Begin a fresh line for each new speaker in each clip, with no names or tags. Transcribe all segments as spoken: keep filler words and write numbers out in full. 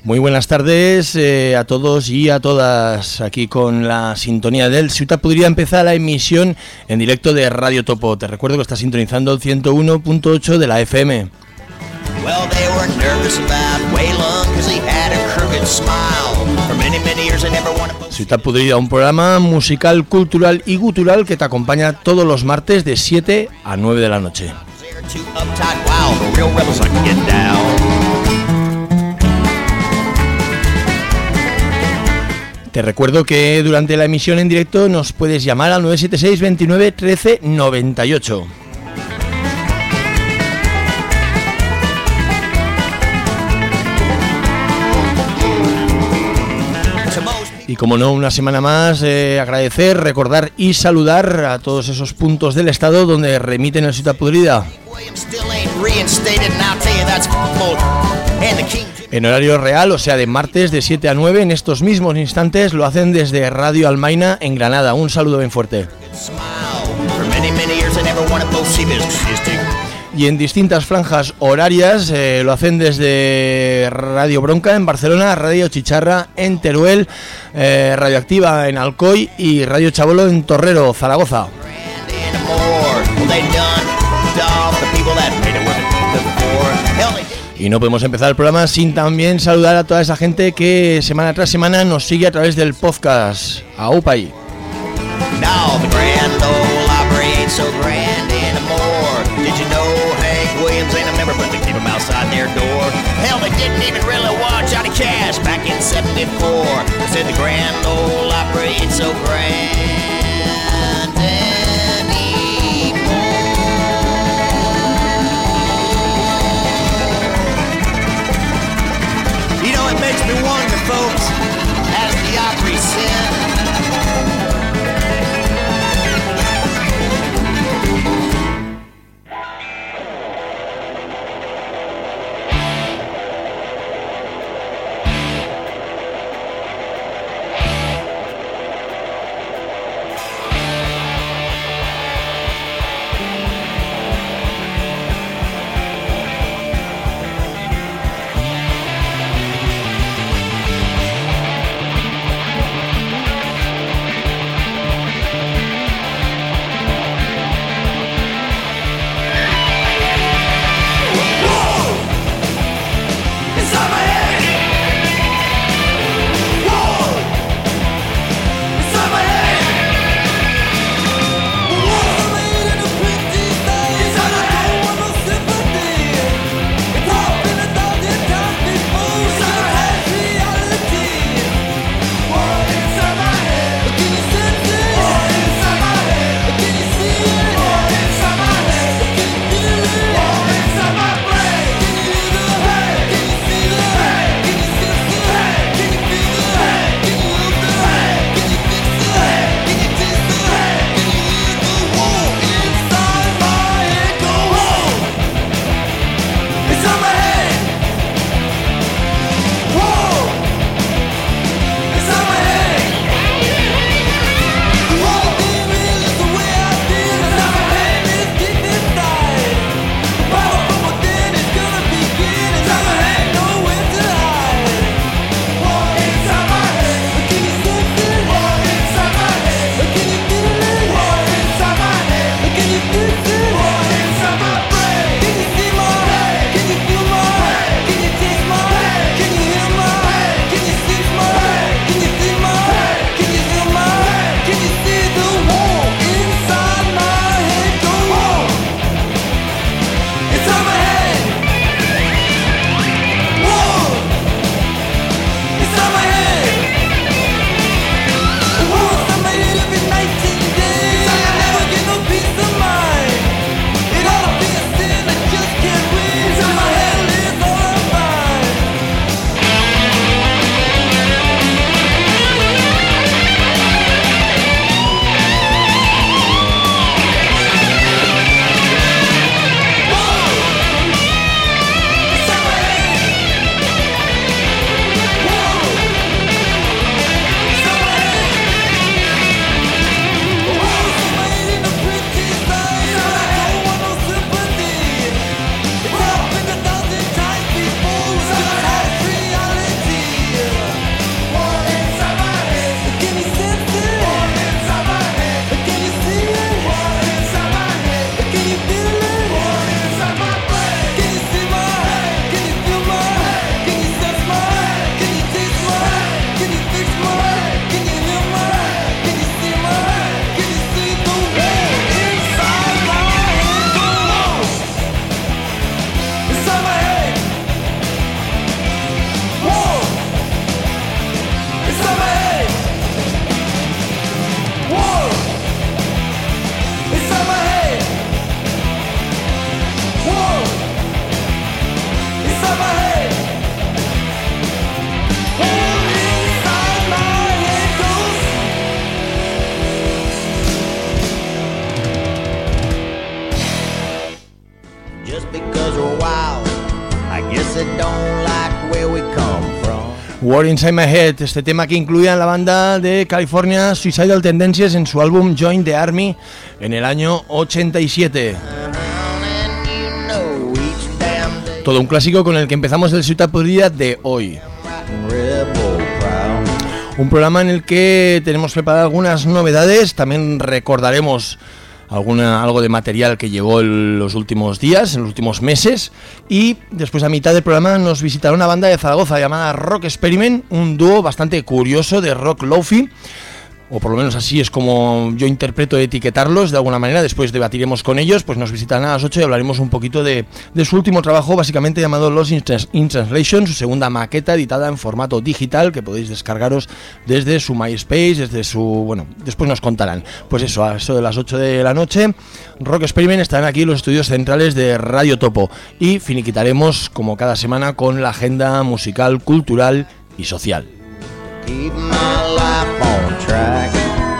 Muy buenas tardes eh, a todos y a todas, aquí con la sintonía del Ciutat Podrida. Empezar la emisión en directo de Radio Topo. Te recuerdo que estás sintonizando el ciento uno punto ocho de la F M. Ciutat Podrida, un programa musical, cultural y gutural que te acompaña todos los martes de siete a nueve de la noche. Te recuerdo que durante la emisión en directo nos puedes llamar al nueve siete seis, veintinueve, trece, noventa y ocho. Y como no, una semana más, eh, agradecer, recordar y saludar a todos esos puntos del estado donde remiten el Ciutat Podrida. En horario real, o sea de martes de siete a nueve, en estos mismos instantes lo hacen desde Radio Almaina en Granada. Un saludo bien fuerte. Y en distintas franjas horarias eh, lo hacen desde Radio Bronca en Barcelona, Radio Chicharra en Teruel, eh, Radioactiva en Alcoy y Radio Chabolo en Torrero, Zaragoza. Y no podemos empezar el programa sin también saludar a toda esa gente que semana tras semana nos sigue a través del podcast. Aupai. Now the Grand Ole Opry ain't so grand anymore. Did you know Hank Williams ain't a member, but they keep him outside their door? Hell, they didn't even really watch Johnny Cash back in seventy-four. They said the Grand Ole Opry ain't so grand anymore. You know, it makes me wonder, folks, has the Opry sinned? War Inside My Head, este tema que incluía la banda de California Suicidal Tendencies en su álbum Join the Army en el año ochenta y siete. Todo un clásico con el que empezamos el Ciutat Podrida de hoy. Un programa en el que tenemos preparadas algunas novedades, también recordaremos alguna, algo de material que llegó en los últimos días, en los últimos meses, y después a mitad del programa nos visitará una banda de Zaragoza llamada Rock Experiment, un dúo bastante curioso de rock lofi, o por lo menos así es como yo interpreto etiquetarlos de alguna manera. Después debatiremos con ellos, pues nos visitarán a las ocho y hablaremos un poquito de, de su último trabajo, básicamente llamado Lost in, Trans- in Translation, su segunda maqueta editada en formato digital que podéis descargaros desde su MySpace, desde su... bueno, después nos contarán. Pues eso, a eso de las ocho de la noche, Rock Experiment estarán aquí en los estudios centrales de Radio Topo y finiquitaremos como cada semana con la agenda musical, cultural y social. Keep my life on track.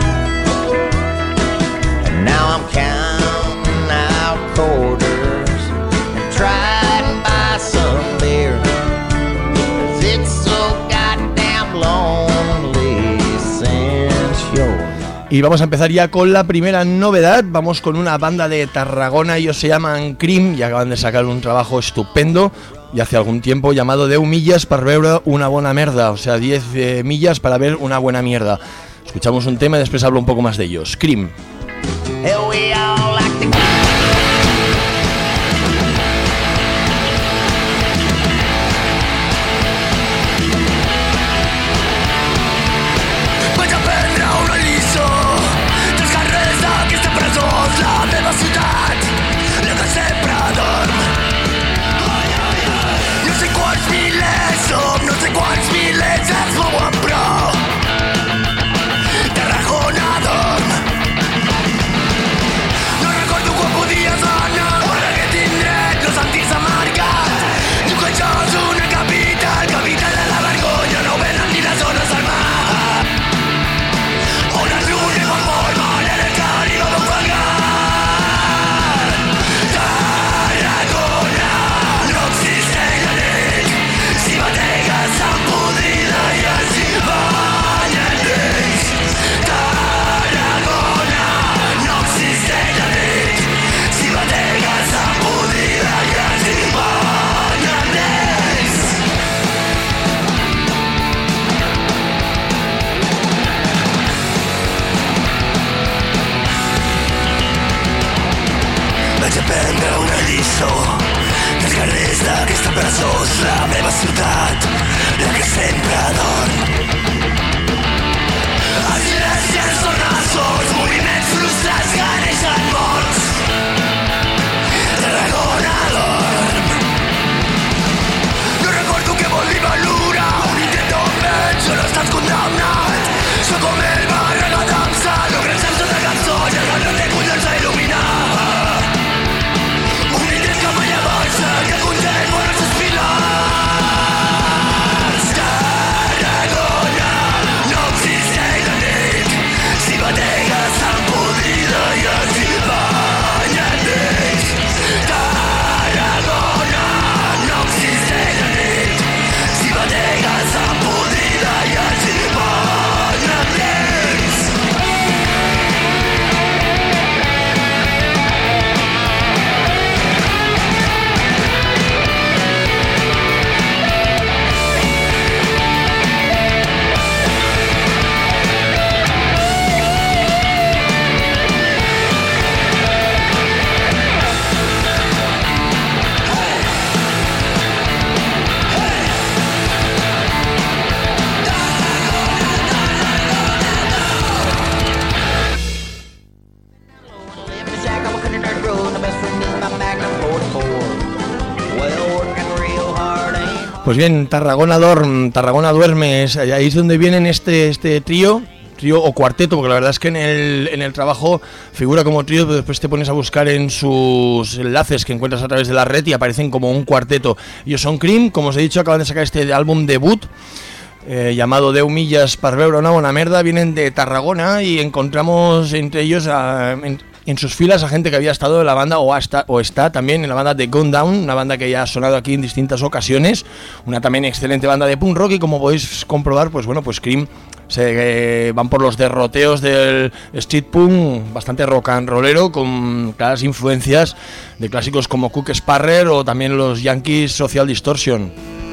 And now I'm counting out quarters and trying to buy some beer, 'cause it's so goddamn lonely since you're not. Y vamos a empezar ya con la primera novedad. Vamos con una banda de Tarragona, ellos se llaman Cream y acaban de sacar un trabajo estupendo y hace algún tiempo llamado deu millas per veure una bona merda, o sea, diez eh, millas para ver una buena mierda. Escuchamos un tema y después hablo un poco más de ellos. Cream. Pues bien, Tarragona Dorm, Tarragona Duerme, ahí es donde vienen este, este trío, trío o cuarteto, porque la verdad es que en el, en el trabajo figura como trío, pero después te pones a buscar en sus enlaces que encuentras a través de la red y aparecen como un cuarteto. Ellos son Cream, como os he dicho, acaban de sacar este álbum debut, eh, llamado deu millas per veure una bona merda, vienen de Tarragona y encontramos entre ellos a... En, en sus filas a gente que había estado en la banda o, hasta, o está también en la banda de Gone Down, una banda que ya ha sonado aquí en distintas ocasiones, una también excelente banda de punk rock, y como podéis comprobar, pues bueno, pues Cream se eh, van por los derroteos del street punk, bastante rock and rollero, con claras influencias de clásicos como Cook Sparrer o también los Yankees Social Distortion.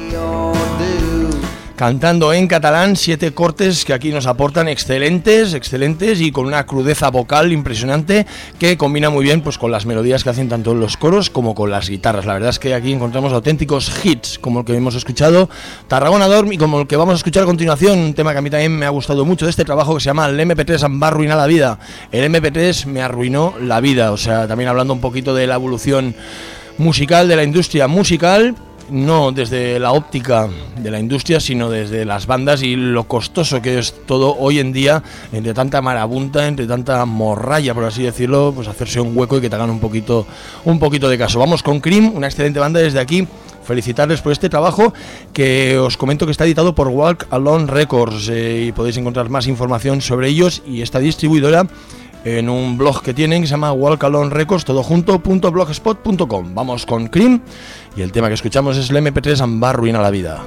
Cantando en catalán, siete cortes que aquí nos aportan excelentes, excelentes y con una crudeza vocal impresionante que combina muy bien pues con las melodías que hacen tanto en los coros como con las guitarras. La verdad es que aquí encontramos auténticos hits como el que hemos escuchado, Tarragona Dorm, y como el que vamos a escuchar a continuación, un tema que a mí también me ha gustado mucho de este trabajo, que se llama El eme pe tres me va a arruinar la vida. El eme pe tres me arruinó la vida, o sea, también hablando un poquito de la evolución musical, de la industria musical, no desde la óptica de la industria, sino desde las bandas y lo costoso que es todo hoy en día, entre tanta marabunta, entre tanta morralla, por así decirlo, pues hacerse un hueco y que te hagan un poquito, un poquito de caso. Vamos con Cream, una excelente banda. Desde aquí felicitarles por este trabajo, que os comento que está editado por Walk Alone Records, eh, y podéis encontrar más información sobre ellos y esta distribuidora en un blog que tienen que se llama Walk Alone Records, todo junto, punto blogspot punto com. Vamos con Cream y el tema que escuchamos es el eme pe tres em va arruinar la vida.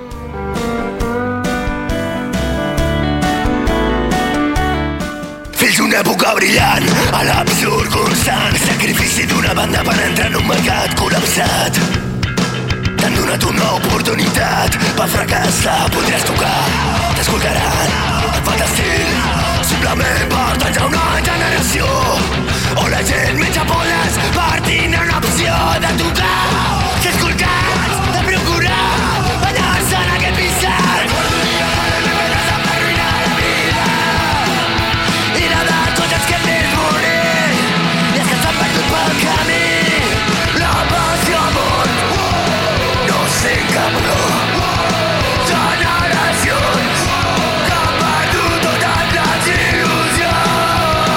Fills d'una època brillant, a l'absurd constant, sacrifici d'una banda per entrar en un mercat col·lapsat. T'han donat una oportunitat, per fracassar podràs tocar, t'escoltaran, et falta estil, simplement pertanys a una generació on la gent menja poles per tindre una opció de tocar, ser escoltats, de procurar ballar-se en aquest pissat. Recordo un dia de la meva casa per arruïnar la vida i la de tots els que hem vist morir i els que s'han perdut pel camí. La passió ha mort, no sé cap no. Generacions que han perdut totes les il·lusions.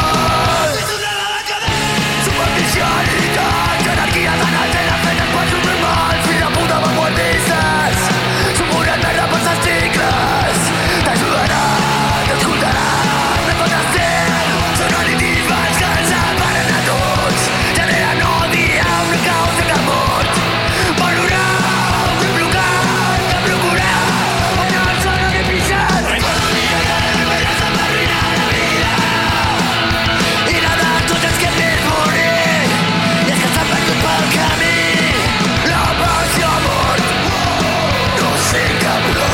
Superficialitat, jerarquies en el tenen feines per ser normals, fills de puta vanguardistes, som una merda pels articles, t'ajudaran, t'escoltaran, no pot ser, són additives que ens separen a tots, generen odi amb una causa que ha mort, valorar, de blocar, de procurar, anar-se en aquest pixat. Recordo un dia que la meva casa em va arruïnar la vida i la de tots els que hem vist morir i els que s'han perdut pel camí. La passió ha mort, no sé cap no.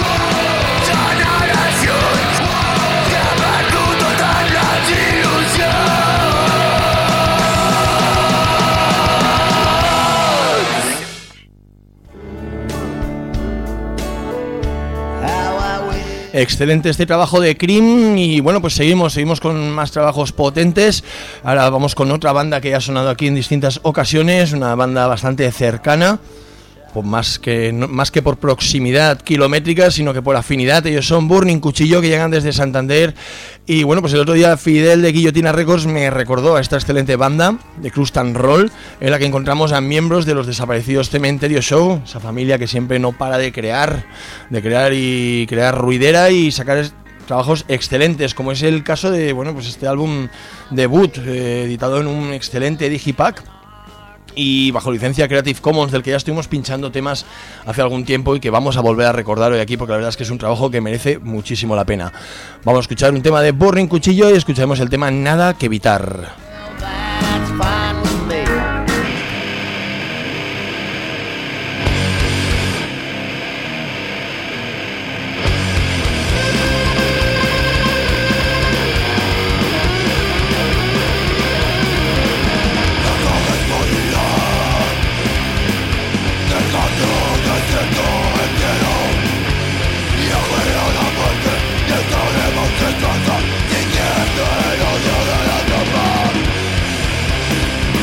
Generacions que han perdut totes les il·lusions.
Excelente este trabajo de Cream y bueno, pues seguimos, seguimos con más trabajos potentes. Ahora vamos con otra banda que ya ha sonado aquí en distintas ocasiones, una banda bastante cercana, pues más que no, más que por proximidad kilométrica, sino que por afinidad. Ellos son Burning Cuchillo, que llegan desde Santander. Y bueno, pues el otro día Fidel de Guillotina Records me recordó a esta excelente banda de Crust and Roll, en la que encontramos a miembros de los desaparecidos Cementerio Show, esa familia que siempre no para de crear, de crear y crear ruidera y sacar trabajos excelentes, como es el caso de bueno, pues este álbum debut, eh, editado en un excelente digipack y bajo licencia Creative Commons, del que ya estuvimos pinchando temas hace algún tiempo y que vamos a volver a recordar hoy aquí, porque la verdad es que es un trabajo que merece muchísimo la pena. Vamos a escuchar un tema de Burning Cuchillo y escucharemos el tema Nada que evitar.
Teniendo el odio de la tropa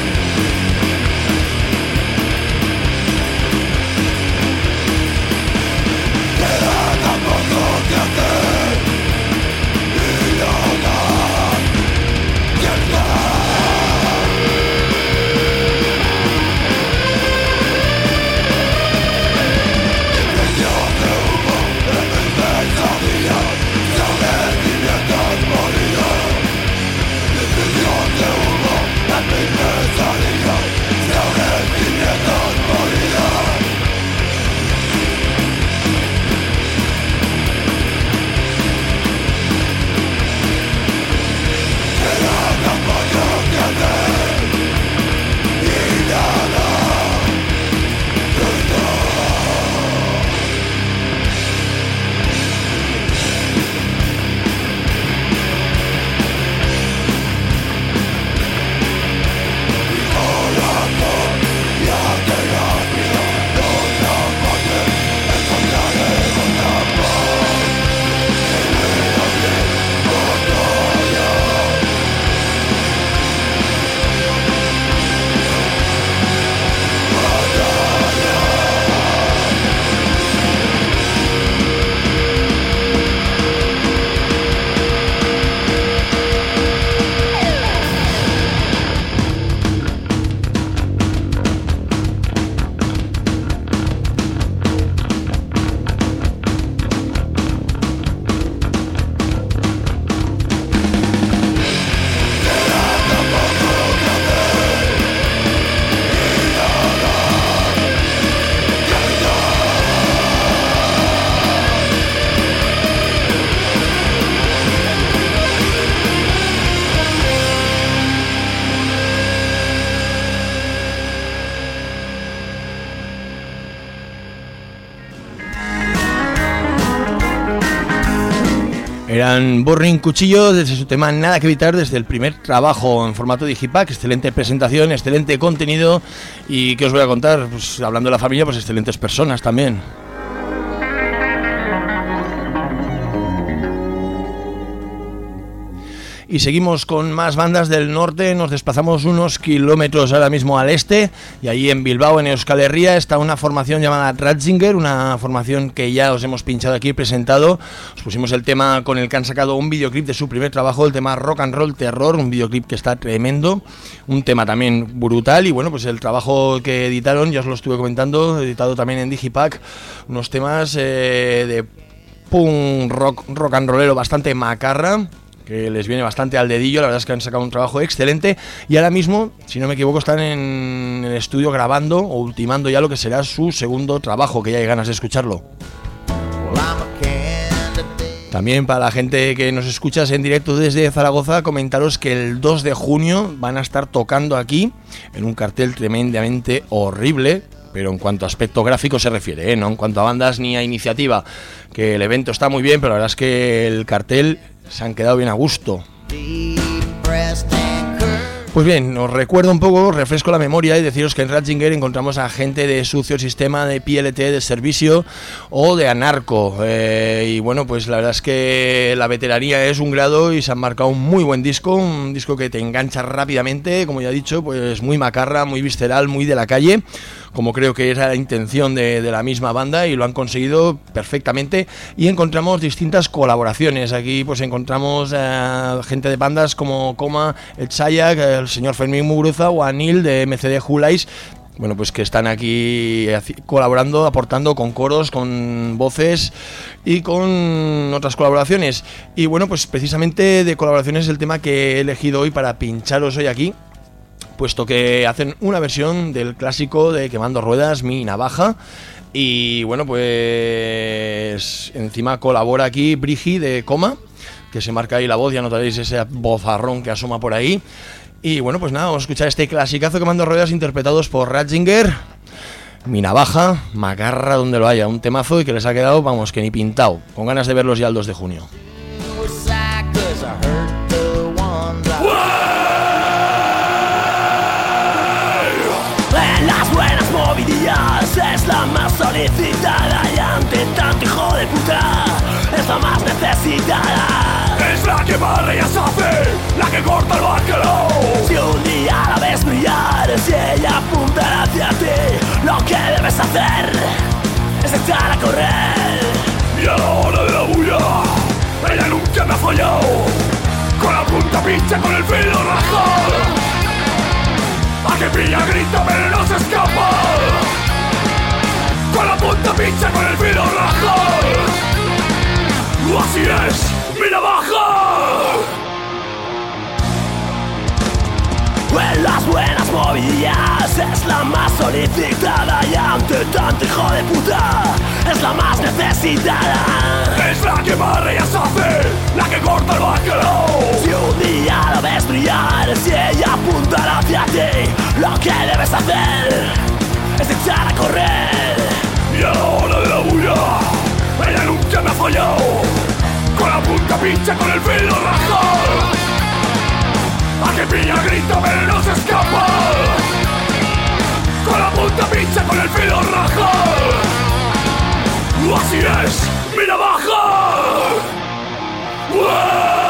Eran Burning Cuchillo desde su tema Nada que evitar, desde el primer trabajo en formato digipack. Excelente presentación, excelente contenido. Y ¿qué os voy a contar? Pues hablando de la familia, pues excelentes personas también. Y seguimos con más bandas del norte. Nos desplazamos unos kilómetros ahora mismo al este, y allí en Bilbao, en Euskal Herria, está una formación llamada Ratzinger, una formación que ya os hemos pinchado aquí, presentado. Os pusimos el tema con el que han sacado un videoclip de su primer trabajo, el tema Rock and Roll Terror, un videoclip que está tremendo, un tema también brutal. Y bueno, pues el trabajo que editaron, ya os lo estuve comentando, editado también en Digipack, unos temas eh, de punk rock, rock and rollero bastante macarra, que les viene bastante al dedillo. La verdad es que han sacado un trabajo excelente, y ahora mismo, si no me equivoco, están en el estudio grabando o ultimando ya lo que será su segundo trabajo, que ya hay ganas de escucharlo. También para la gente que nos escuchas en directo desde Zaragoza, comentaros que el dos de junio van a estar tocando aquí en un cartel tremendamente horrible, pero en cuanto a aspecto gráfico se refiere, ¿eh? No en cuanto a bandas ni a iniciativa, que el evento está muy bien, pero la verdad es que el cartel se han quedado bien a gusto. Pues bien, os recuerdo un poco, refresco la memoria y deciros que en Ratzinger encontramos a gente de Sucio Sistema, de P L T, de Servicio o de Anarco. Eh, y bueno, pues la verdad es que la veteranía es un grado y se han marcado un muy buen disco, un disco que te engancha rápidamente, como ya he dicho, pues muy macarra, muy visceral, muy de la calle, como creo que era la intención de, de la misma banda, y lo han conseguido perfectamente. Y encontramos distintas colaboraciones. Aquí pues encontramos eh, gente de bandas como Coma, el Chayak, el señor Fermín Muguruza o Anil de M C D Hulais. Bueno, pues que están aquí colaborando, aportando con coros, con voces y con otras colaboraciones. Y bueno, pues precisamente de colaboraciones es el tema que he elegido hoy para pincharos hoy aquí, puesto que hacen una versión del clásico de Quemando Ruedas, Mi Navaja. Y bueno, pues encima colabora aquí Brigi de Coma, que se marca ahí la voz, ya notaréis ese vozarrón que asoma por ahí. Y bueno, pues nada, vamos a escuchar este clasicazo Quemando Ruedas, interpretados por Ratzinger, Mi Navaja, macarra donde lo haya, un temazo y que les ha quedado, vamos, que ni pintado, con ganas de verlos ya el dos de junio.
Las buenas movilidades es la más solicitada, y ante tanto hijo de puta es la más necesitada.
Es la que barre y hace, la que corta el bacalao.
Si un día la ves brillar, si ella apunta hacia ti, lo que debes hacer es echar a correr.
Y a la hora de la bulla, ella nunca me ha fallado. Con la punta pincha, con el filo rajado. A que pilla grita pero no se escapa. Con la punta pincha, con el filo rajado. Así es, mi navaja.
En las buenas movilidades es la más solicitada, y ante tanto hijo de puta es la más necesitada.
Es la que barre y hace, la que corta el bacalao.
Si un día la ves brillar, si ella apunta hacia ti, lo que debes hacer es echar a correr.
Y a la hora de la bulla, ella nunca me ha fallado. Con la punta pincha, con el filo rajado. A que pilla grita pero no se escapa. Con la punta pincha, con el filo rajado. Así es, mi navaja. ¡Uah!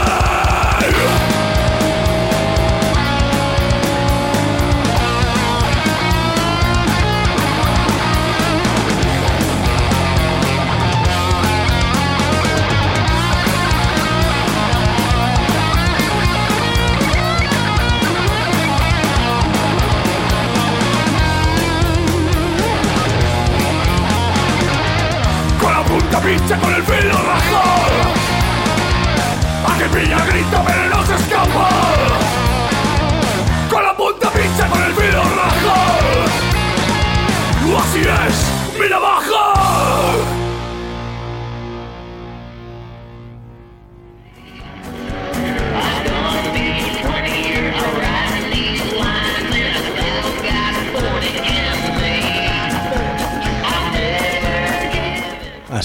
Pincha con el filo rajado. A que pilla grita pero no se escapa. Con la punta pincha, con el filo rajado. Así es, mi navaja.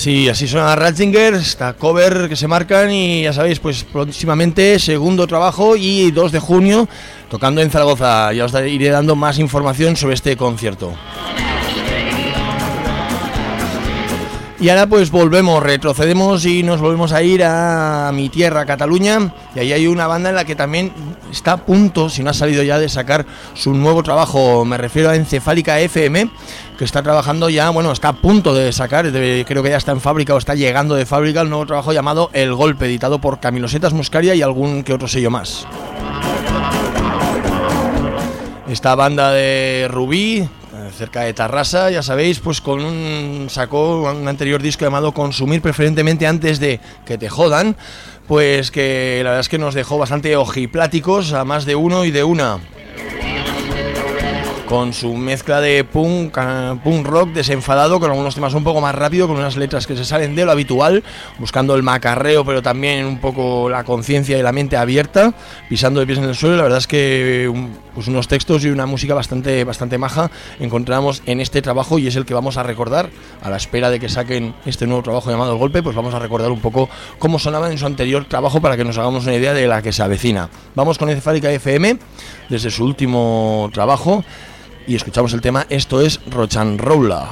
Así, así suena Ratzinger, esta cover que se marcan y ya sabéis, pues próximamente segundo trabajo y dos de junio tocando en Zaragoza. Ya os iré dando más información sobre este concierto. Y ahora pues volvemos, retrocedemos y nos volvemos a ir a mi tierra, Cataluña, y ahí hay una banda en la que también está a punto, si no ha salido ya, de sacar su nuevo trabajo. Me refiero a Encefálica F M, que está trabajando ya, bueno, está a punto de sacar, de, creo que ya está en fábrica o está llegando de fábrica, el nuevo trabajo llamado El Golpe, editado por Camilosetas Muscaria y algún que otro sello más. Esta banda de Rubí, cerca de Tarrasa, ya sabéis, pues con un sacó un anterior disco llamado Consumir, preferentemente antes de Que te jodan, pues que la verdad es que nos dejó bastante ojipláticos a más de uno y de una, con su mezcla de punk, punk rock desenfadado, con algunos temas un poco más rápido, con unas letras que se salen de lo habitual, buscando el macarreo, pero también un poco la conciencia y la mente abierta, pisando de pies en el suelo. La verdad es que pues unos textos y una música bastante, bastante maja encontramos en este trabajo, y es el que vamos a recordar a la espera de que saquen este nuevo trabajo llamado El Golpe. Pues vamos a recordar un poco cómo sonaba en su anterior trabajo para que nos hagamos una idea de la que se avecina. Vamos con Encefálica F M desde su último trabajo y escuchamos el tema. Esto es Rochanroula.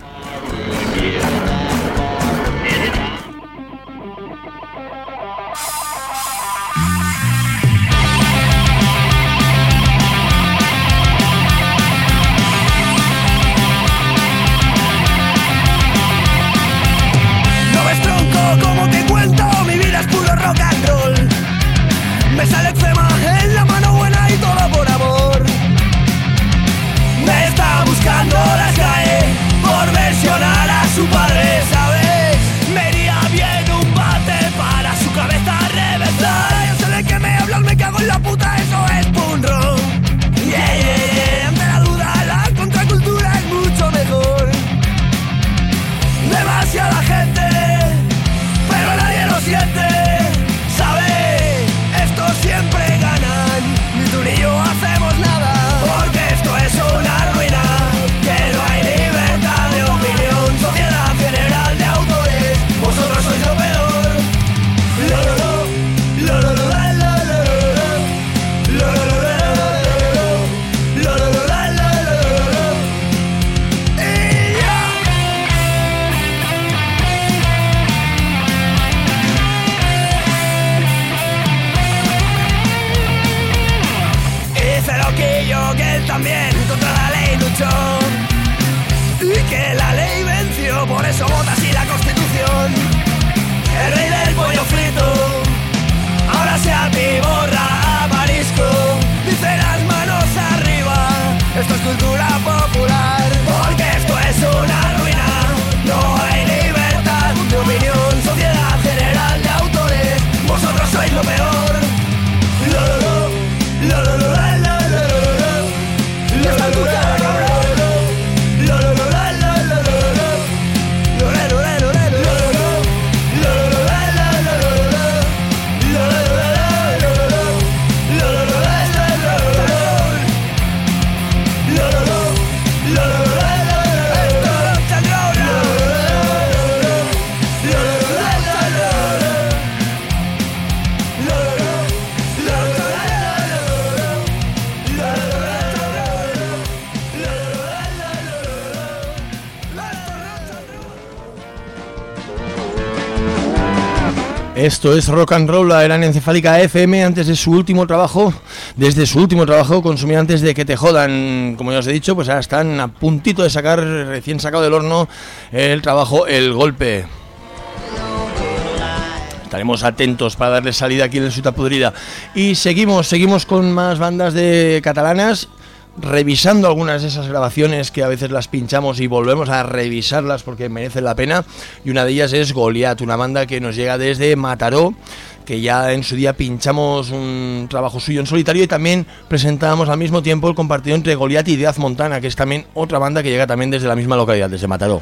No ves tronco, como te cuento, mi vida es puro rock and roll. Me sale eczema en la mano buena y todo por amor. Me está buscando la calle por versionar a su padre, ¿sabes? Me iría bien un bate para su cabeza reventar. Yo sé de qué me hablas, me cago en la puta, eso es punk rock. Yeah, yeah, yeah. Ante la duda, la contracultura es mucho mejor. Demasiada gente, pero nadie lo siente, ¿sabes? Estos siempre ganan, ni tú ni yo hacemos nada, porque esto es una ruina, que no hay libertad de opinión, sociedad general de autores, vosotros sois lo peor. Lo, lo, lo, lo, lo, lo, la, la, la, lo, lo, lo, la, la, la, lo, lo, lo, la, la, la, y ya. Hice loquillo que él también contra la ley luchó, y que la ley venció, por eso vota así la Constitución. El rey del pollo frito ahora se atiborra a marisco, dice las manos arriba, esto es cultura popular, porque esto es una ruina, no hay libertad de opinión, sociedad general de autores, vosotros sois lo peor. Lo, lo, lo, lo, lo, lo, la, la, la, lo, lo, lo, lo, lo, lo, la, cabrón. Lo, lo, lo, la, la, la, lo, lo, lo, lo, lo, lo, lo, lo, lo, lo, lo, lo, la, la, la, lo, lo, lo, lo, lo, lo, la, lo, lo, lo, lo, lo, lo, la, la, lo, lo, lo, lo, lo, lo, lo, lo, lo, la, la, la, esto es rock and roll. Lo, lo, lo, lo, lo, la, la, lo, lo, lo, lo, lo,
Esto es Rock and Roll, era en Encefálica F M antes de su último trabajo, desde su último trabajo, Consumir antes de Que te jodan. Como ya os he dicho, pues ahora están a puntito de sacar, recién sacado del horno, el trabajo El Golpe. Estaremos atentos para darle salida aquí en el Ciutat Podrida. Y seguimos, seguimos con más bandas de catalanas, revisando algunas de esas grabaciones que a veces las pinchamos y volvemos a revisarlas porque merecen la pena, y una de ellas es Goliat, una banda que nos llega desde Mataró, que ya en su día pinchamos un trabajo suyo en solitario y también presentábamos al mismo tiempo el compartido entre Goliat y Death Montana, que es también otra banda que llega también desde la misma localidad, desde Mataró.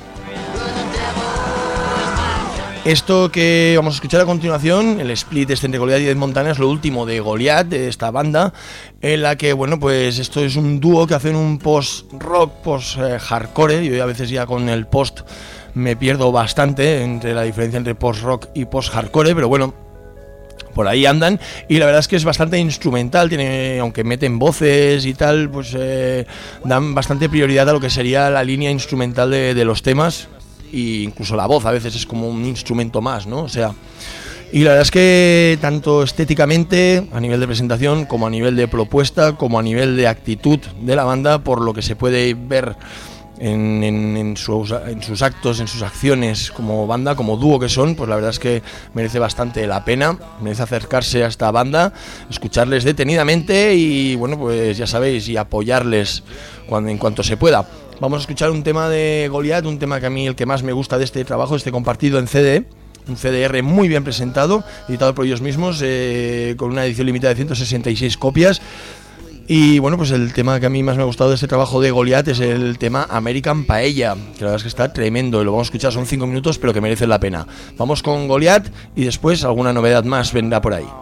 Esto que vamos a escuchar a continuación, el split este entre Goliat y Death Montana, es lo último de Goliat, de esta banda, en la que, bueno, pues esto es un dúo que hacen un post-rock, post-hardcore, y a veces ya con el post me pierdo bastante entre la diferencia entre post-rock y post-hardcore, pero bueno, por ahí andan, y la verdad es que es bastante instrumental, tiene, aunque meten voces y tal, pues eh, dan bastante prioridad a lo que sería la línea instrumental de, de los temas, e incluso la voz a veces es como un instrumento más, ¿no? O sea, y la verdad es que tanto estéticamente, a nivel de presentación, como a nivel de propuesta, como a nivel de actitud de la banda, por lo que se puede ver En, en, en, sus, en sus actos, en sus acciones como banda, como dúo que son, pues la verdad es que merece bastante la pena, merece acercarse a esta banda, escucharles detenidamente y bueno, pues ya sabéis, y apoyarles cuando, en cuanto se pueda. Vamos a escuchar un tema de Goliath, un tema que a mí el que más me gusta de este trabajo, este compartido en C D, un C D R muy bien presentado, editado por ellos mismos, eh, con una edición limitada de ciento sesenta y seis copias. Y bueno, pues el tema que a mí más me ha gustado de este trabajo de Goliath es el tema American Paella, que la verdad es que está tremendo y lo vamos a escuchar, son cinco minutos pero que merecen la pena. Vamos con Goliath y después alguna novedad más vendrá por ahí.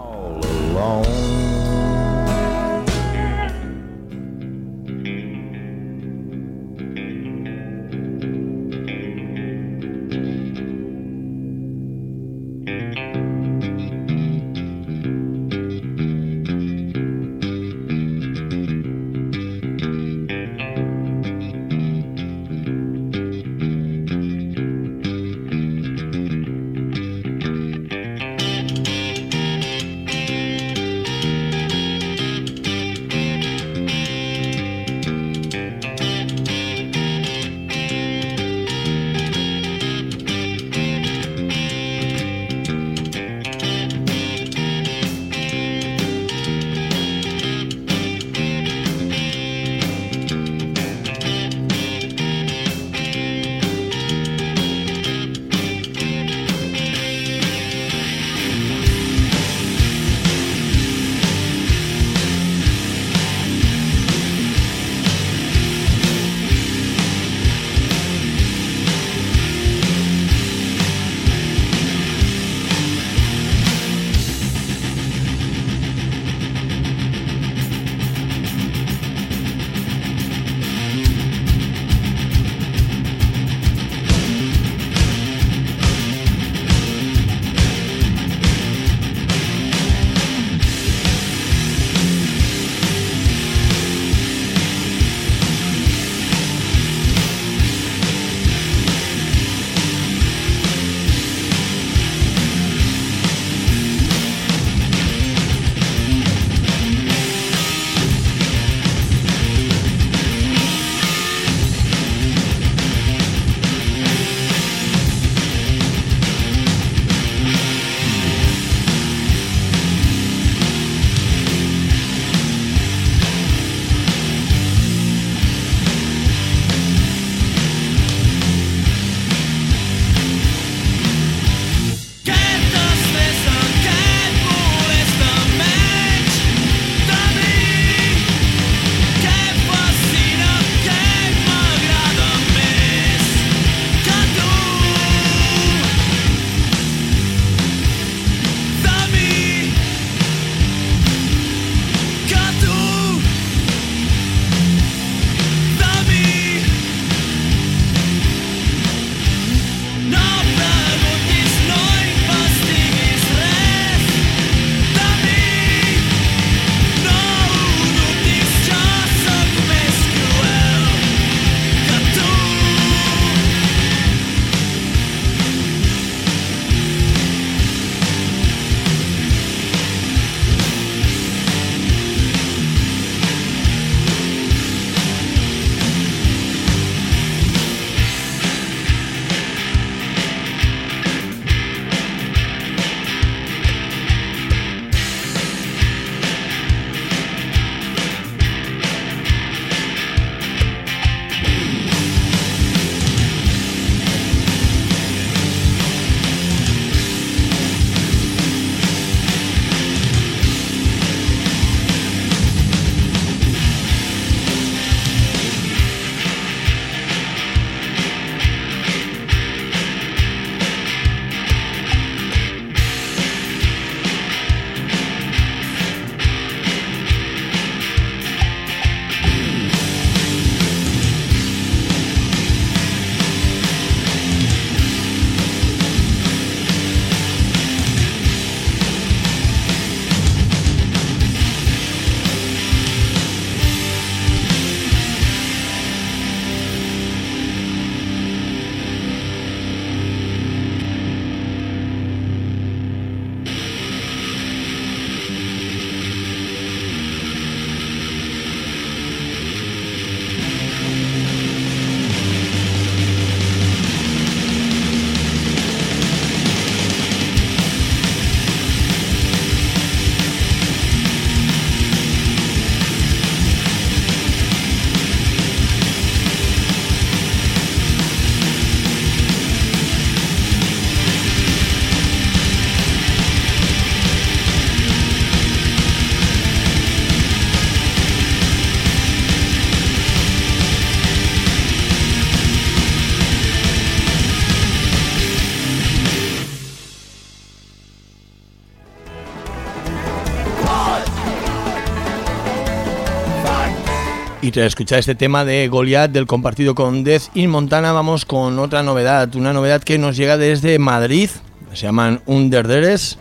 Y tras escuchar este tema de Goliath del compartido con Death in Montana, vamos con otra novedad, una novedad que nos llega desde Madrid, se llaman Underderes.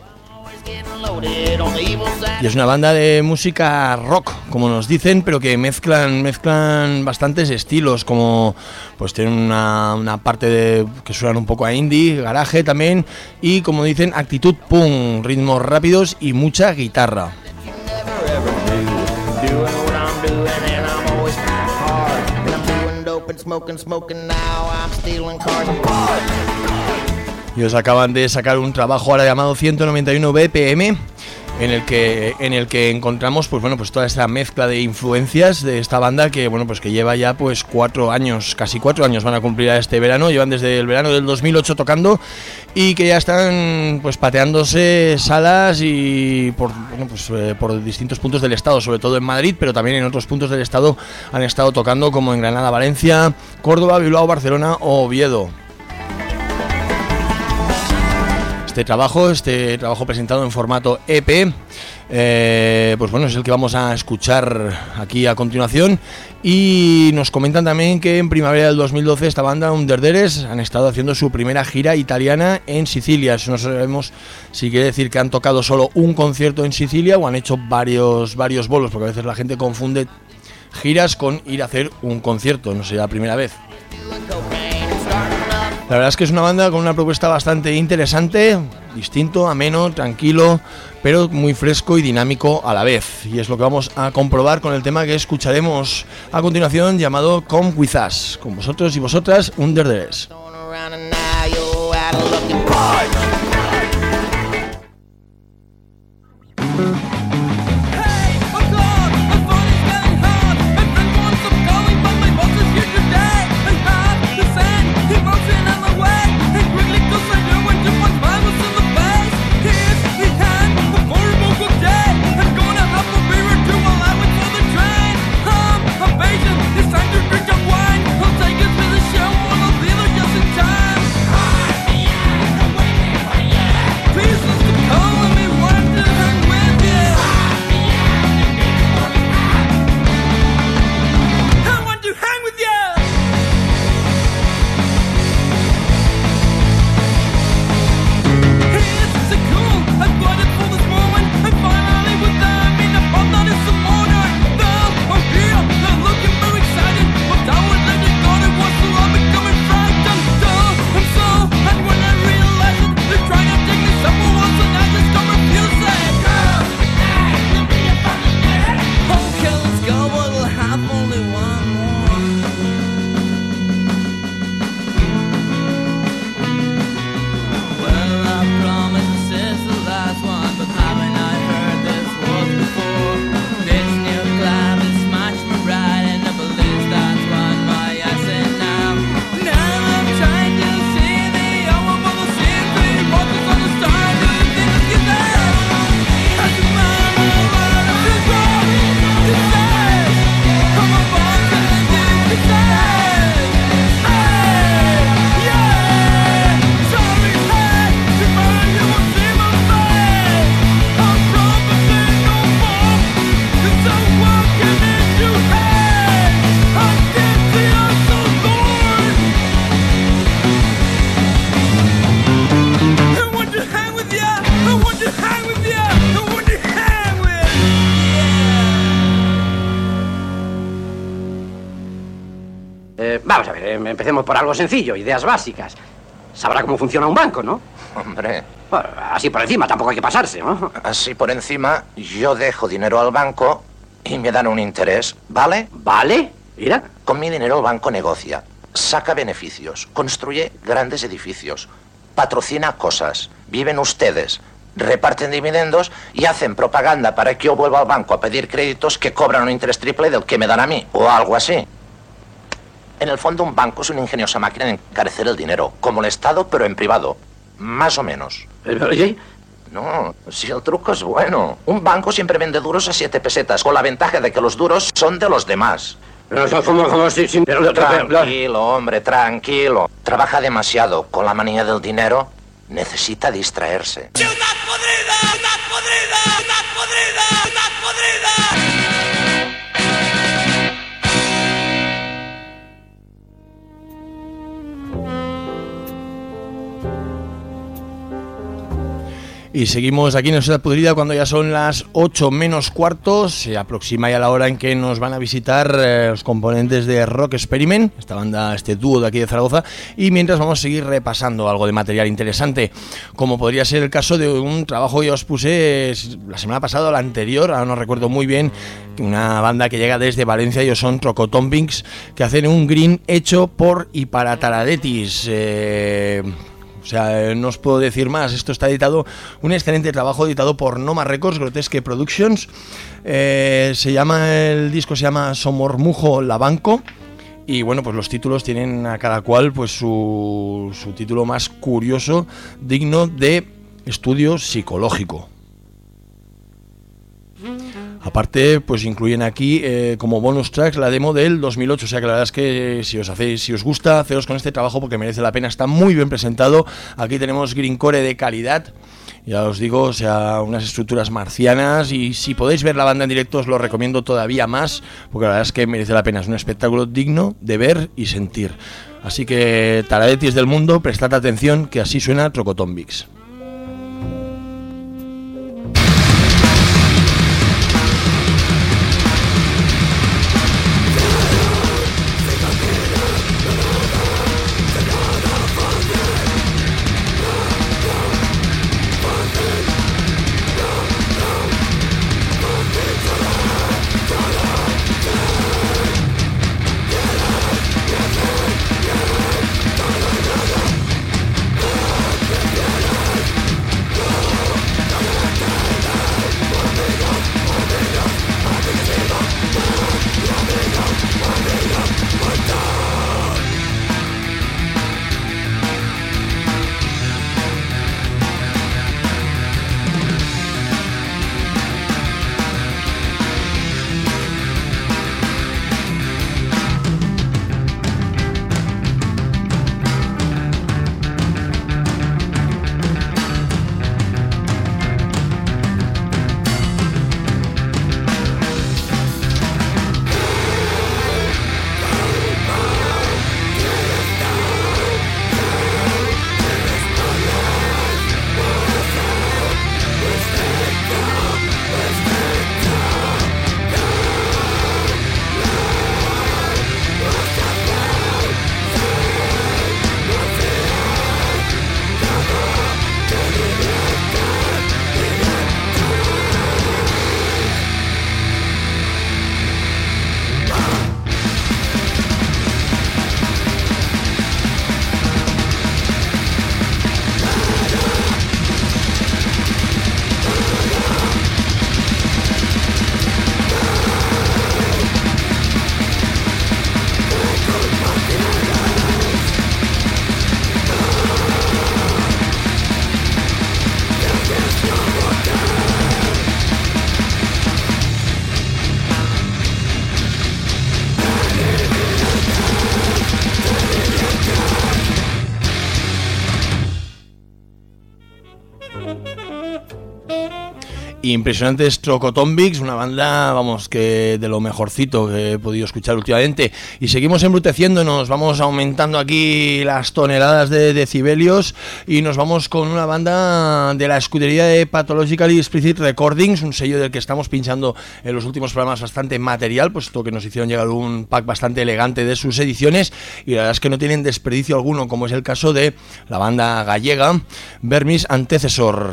Y es una banda de música rock, como nos dicen, pero que mezclan mezclan bastantes estilos, como pues tienen una, una parte de, que suenan un poco a indie, garaje también, y como dicen, actitud punk, ritmos rápidos y mucha guitarra. Ellos acaban de sacar un trabajo ahora llamado ciento noventa y uno B P M, en el que en el que encontramos pues bueno pues toda esta mezcla de influencias de esta banda que bueno pues que lleva ya pues cuatro años, casi cuatro años van a cumplir este verano, llevan desde el verano del dos mil ocho tocando y que ya están pues pateándose salas y por bueno pues eh, por distintos puntos del estado, sobre todo en Madrid, pero también en otros puntos del estado han estado tocando, como en Granada, Valencia, Córdoba, Bilbao, Barcelona o Oviedo. Este trabajo, este trabajo presentado en formato E P, eh, pues bueno, es el que vamos a escuchar aquí a continuación. Y nos comentan también que en primavera del dos mil doce esta banda, Underderes, han estado haciendo su primera gira italiana en Sicilia. Eso no sabemos si quiere decir que han tocado solo un concierto en Sicilia o han hecho varios, varios bolos, porque a veces la gente confunde giras con ir a hacer un concierto, no sé, la primera vez. La verdad es que es una banda con una propuesta bastante interesante, distinto, ameno, tranquilo, pero muy fresco y dinámico a la vez. Y es lo que vamos a comprobar con el tema que escucharemos a continuación, llamado Come With Us. Con vosotros y vosotras, Underderes.
Vamos a ver, empecemos por algo sencillo, ideas básicas. Sabrá cómo funciona un banco, ¿no?
Hombre.
Bueno, así por encima, tampoco hay que pasarse, ¿no?
Así por encima, yo dejo dinero al banco y me dan un interés, ¿vale?
¿Vale? Mira.
Con mi dinero el banco negocia, saca beneficios, construye grandes edificios, patrocina cosas, viven ustedes, reparten dividendos y hacen propaganda para que yo vuelva al banco a pedir créditos que cobran un interés triple del que me dan a mí, o algo así. En el fondo, un banco es una ingeniosa máquina en encarecer el dinero, como el Estado, pero en privado. Más o menos.
¿Oye?
No, si el truco es bueno. Un banco siempre vende duros a siete pesetas, con la ventaja de que los duros son de los demás.
Pero, ¿cómo, cómo, sí, sí, pero,
tranquilo, hombre, tranquilo. Trabaja demasiado. Con la manía del dinero, necesita distraerse.
¡Ciudad podrida! ¡Ciudad podrida! ¡Ciudad podrida! ¡Ciudad podrida!
Y seguimos aquí en Sociedad Pudrida cuando ya son las ocho menos cuarto. Se aproxima ya la hora en que nos van a visitar eh, los componentes de Rock Experiment, esta banda, este dúo de aquí de Zaragoza. Y mientras vamos a seguir repasando algo de material interesante, como podría ser el caso de un trabajo que yo os puse la semana pasada o la anterior, ahora no recuerdo muy bien, una banda que llega desde Valencia. Ellos son Trocotombics, que hacen un green hecho por y para Taradetis. Eh... O sea, no os puedo decir más. Esto está editado, un excelente trabajo editado por Noma Records, Grotesque Productions. Eh, se llama, el disco se llama Somormujo Labanco. Y bueno, pues los títulos tienen a cada cual pues su, su título más curioso, digno de estudio psicológico. Aparte, pues incluyen aquí eh, como bonus tracks la demo del dos mil ocho, o sea que la verdad es que si os hacéis, si os gusta, haceros con este trabajo porque merece la pena, está muy bien presentado. Aquí tenemos greencore de calidad, ya os digo, o sea, unas estructuras marcianas, y si podéis ver la banda en directo os lo recomiendo todavía más, porque la verdad es que merece la pena, es un espectáculo digno de ver y sentir. Así que, Taradetis del mundo, prestad atención que así suena Trocotombics. Impresionantes Trocotombics, una banda, vamos, que de lo mejorcito que he podido escuchar últimamente. Y seguimos embruteciéndonos, vamos aumentando aquí las toneladas de decibelios y nos vamos con una banda de la escudería de Pathologically Explicit Recordings, un sello del que estamos pinchando en los últimos programas bastante material, puesto que nos hicieron llegar un pack bastante elegante de sus ediciones, y la verdad es que no tienen desperdicio alguno, como es el caso de la banda gallega Vermis Antecessor,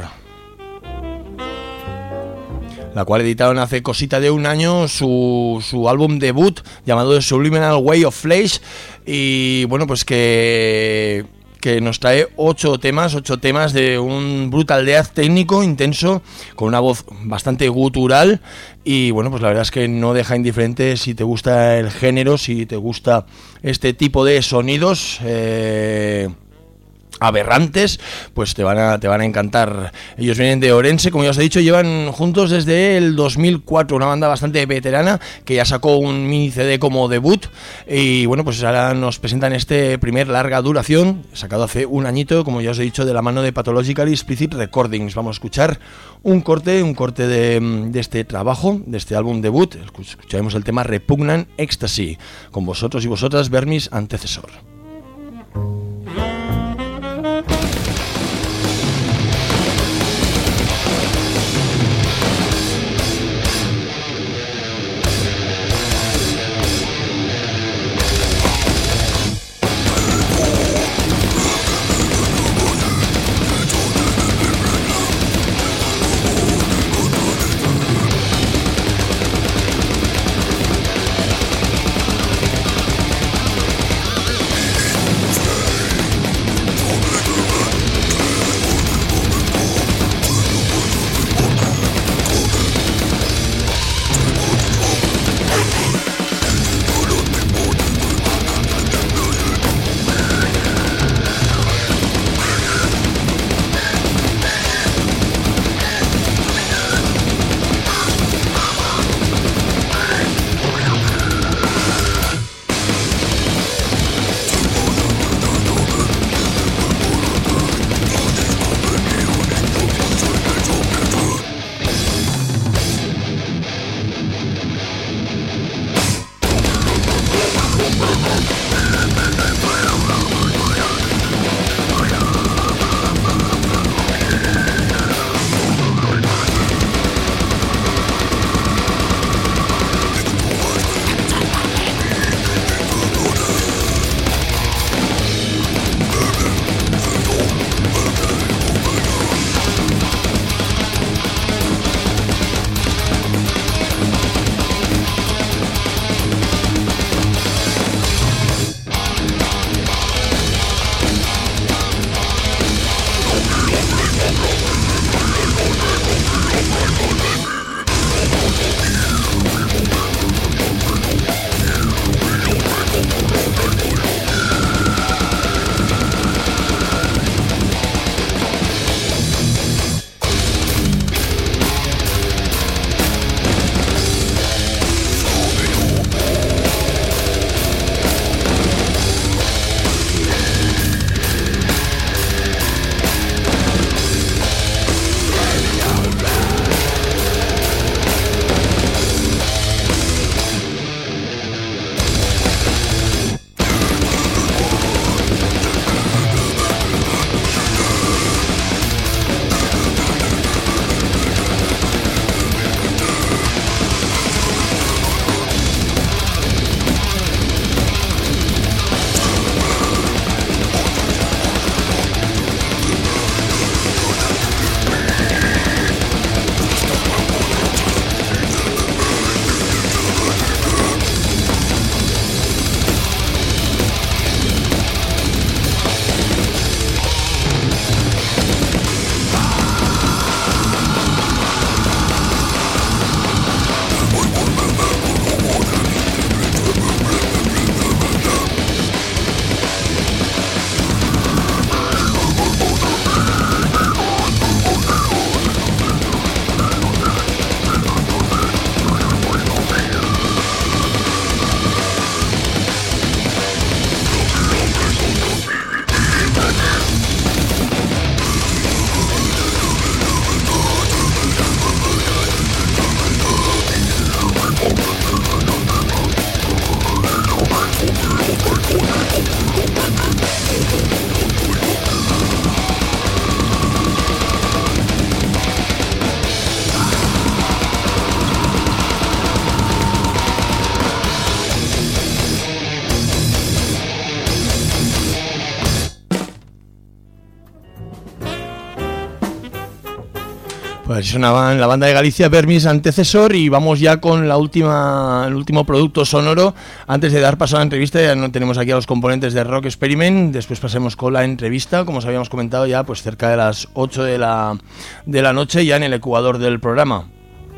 la cual editaron hace cosita de un año su, su álbum debut llamado The Subliminal Way of Flesh, y bueno, pues que, que nos trae ocho temas, ocho temas de un brutal death técnico intenso, con una voz bastante gutural, y bueno, pues la verdad es que no deja indiferente si te gusta el género, si te gusta este tipo de sonidos eh, aberrantes, pues te van a te van a encantar. Ellos vienen de Orense, como ya os he dicho, llevan juntos desde el dos mil cuatro, una banda bastante veterana que ya sacó un mini C D como debut, y bueno, pues ahora nos presentan este primer larga duración sacado hace un añito, como ya os he dicho, de la mano de Pathologically Explicit Recordings. Vamos a escuchar un corte, un corte de, de este trabajo, de este álbum debut. Escucharemos el tema Repugnant Ecstasy, con vosotros y vosotras, Vermis Antecessor. Pues sonaban la banda de Galicia, Vermis Antecesor, y vamos ya con la última, el último producto sonoro. Antes de dar paso a la entrevista, ya no tenemos aquí a los componentes de Rock Experiment. Después pasemos con la entrevista, como os habíamos comentado ya, pues cerca de las ocho de la, de la noche, ya en el ecuador del programa.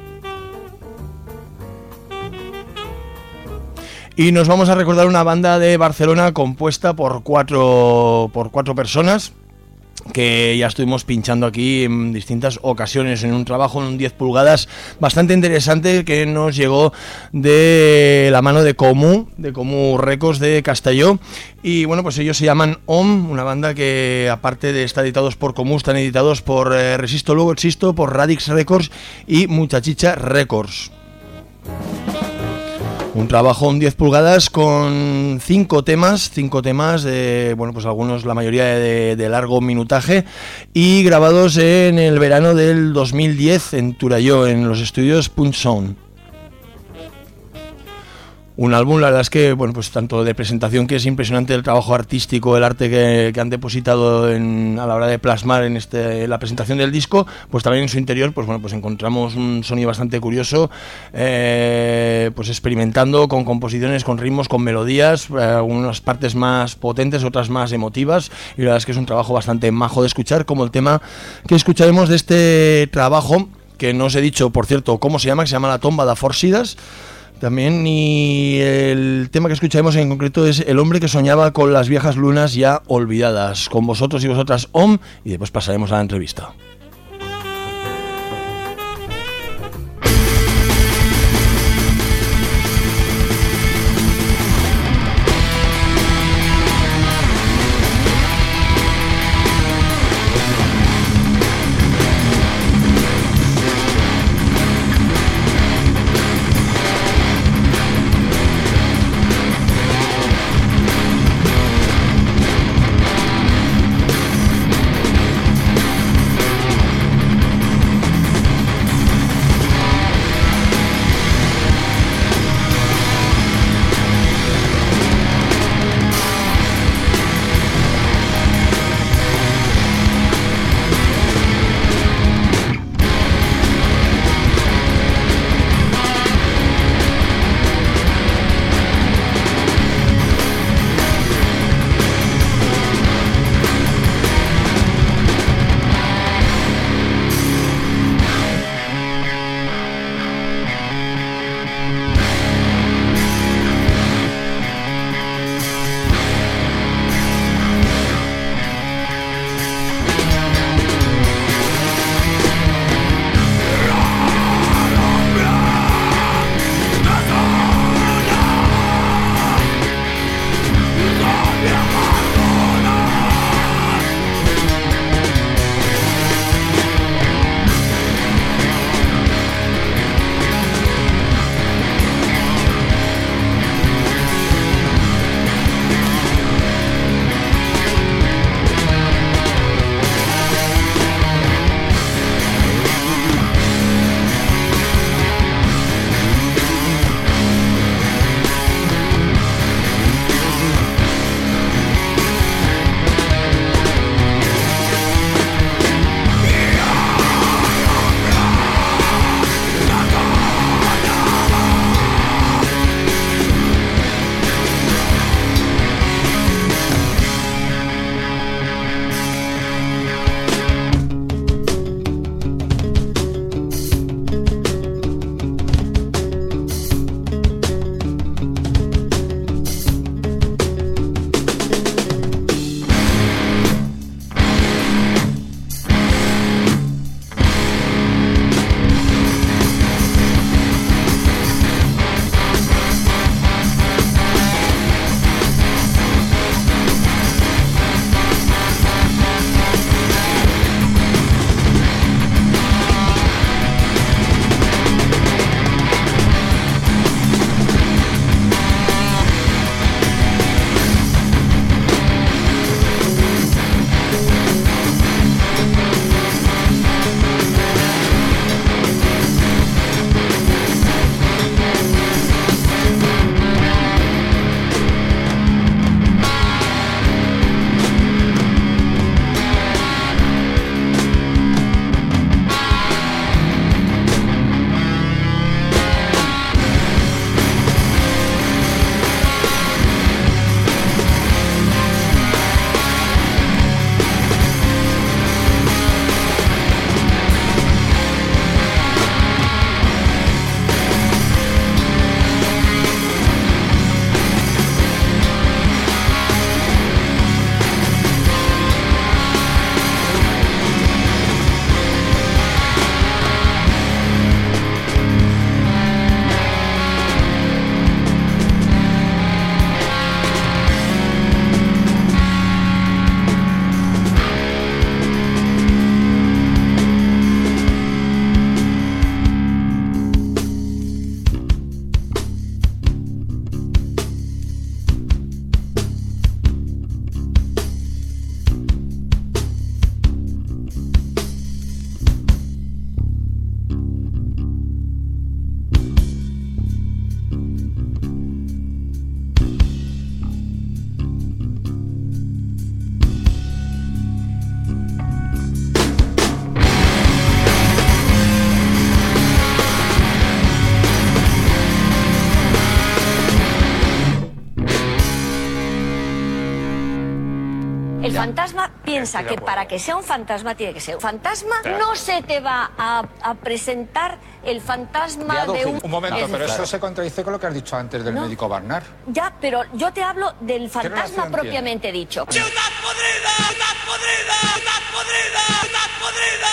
Y nos vamos a recordar una banda de Barcelona compuesta por cuatro, por cuatro personas, que ya estuvimos pinchando aquí en distintas ocasiones en un trabajo en un diez pulgadas bastante interesante que nos llegó de la mano de Comú, de Comú Records de Castelló. Y bueno, pues ellos se llaman O M, una banda que aparte de estar editados por Comú, están editados por eh, Resisto Luego Existo, por Radix Records y Muchachicha Records. Un trabajo en diez pulgadas con cinco temas, cinco temas, de, bueno, pues algunos, la mayoría de, de largo minutaje, y grabados en el verano del dos mil diez en Turalló, en los estudios Punch Sound. Un álbum, la verdad es que, bueno, pues tanto de presentación, que es impresionante el trabajo artístico, el arte que, que han depositado en, a la hora de plasmar en este, la presentación del disco, pues también en su interior, pues bueno, pues encontramos un sonido bastante curioso, eh, pues experimentando con composiciones, con ritmos, con melodías, eh, algunas partes más potentes, otras más emotivas, y la verdad es que es un trabajo bastante majo de escuchar, como el tema que escucharemos de este trabajo, que no os he dicho, por cierto, cómo se llama, que se llama La Tomba de Forcidas. También, y el tema que escucharemos en concreto es El hombre que soñaba con las viejas lunas ya olvidadas. Con vosotros y vosotras, O M, y después pasaremos a la entrevista.
fantasma piensa que para que sea un fantasma tiene que ser un fantasma. No se te va a, a presentar el fantasma de un...
Un momento, pero
claro.
eso se contradice con lo que has dicho antes del
no.
médico Barnard.
Ya, pero yo te hablo del fantasma propiamente tiene? dicho.
¡Ciudad podrida! ¡Ciudad podrida! ¡Ciudad podrida! ¡Ciudad podrida!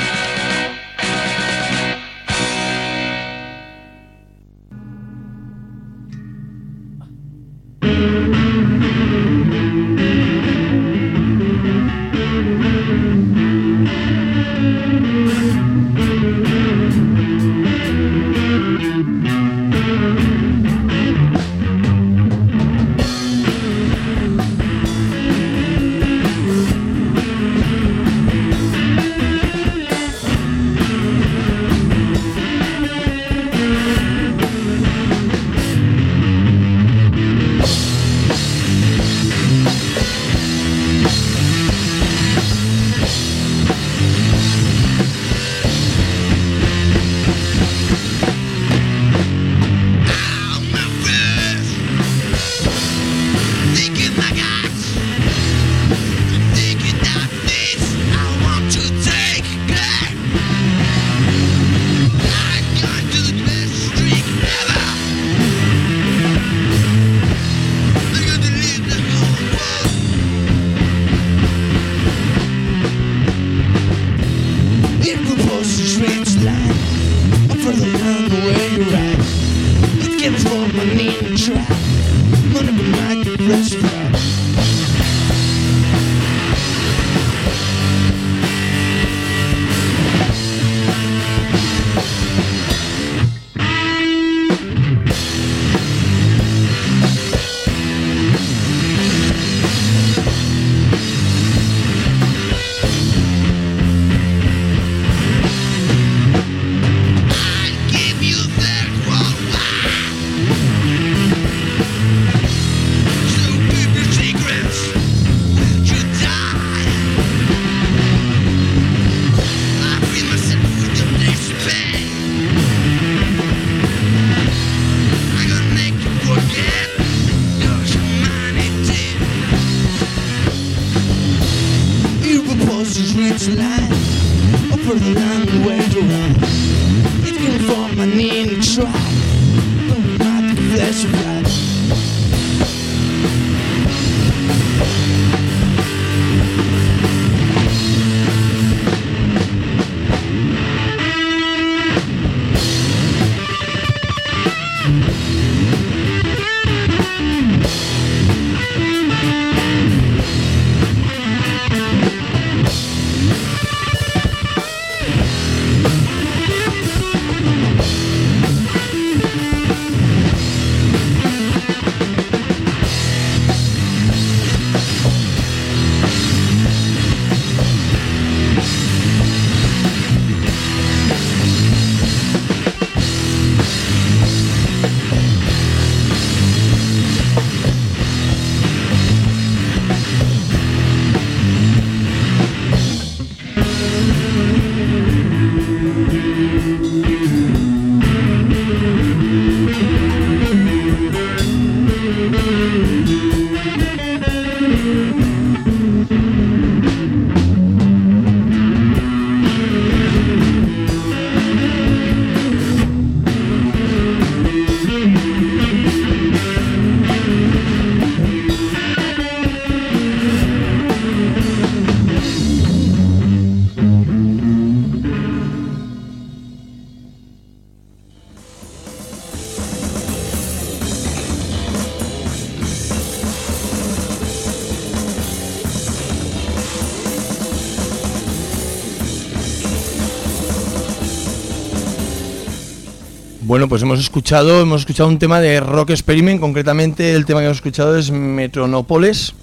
Bueno, pues hemos escuchado, hemos escuchado un tema de Rock Experiment, concretamente el tema que hemos escuchado es Metronópolis,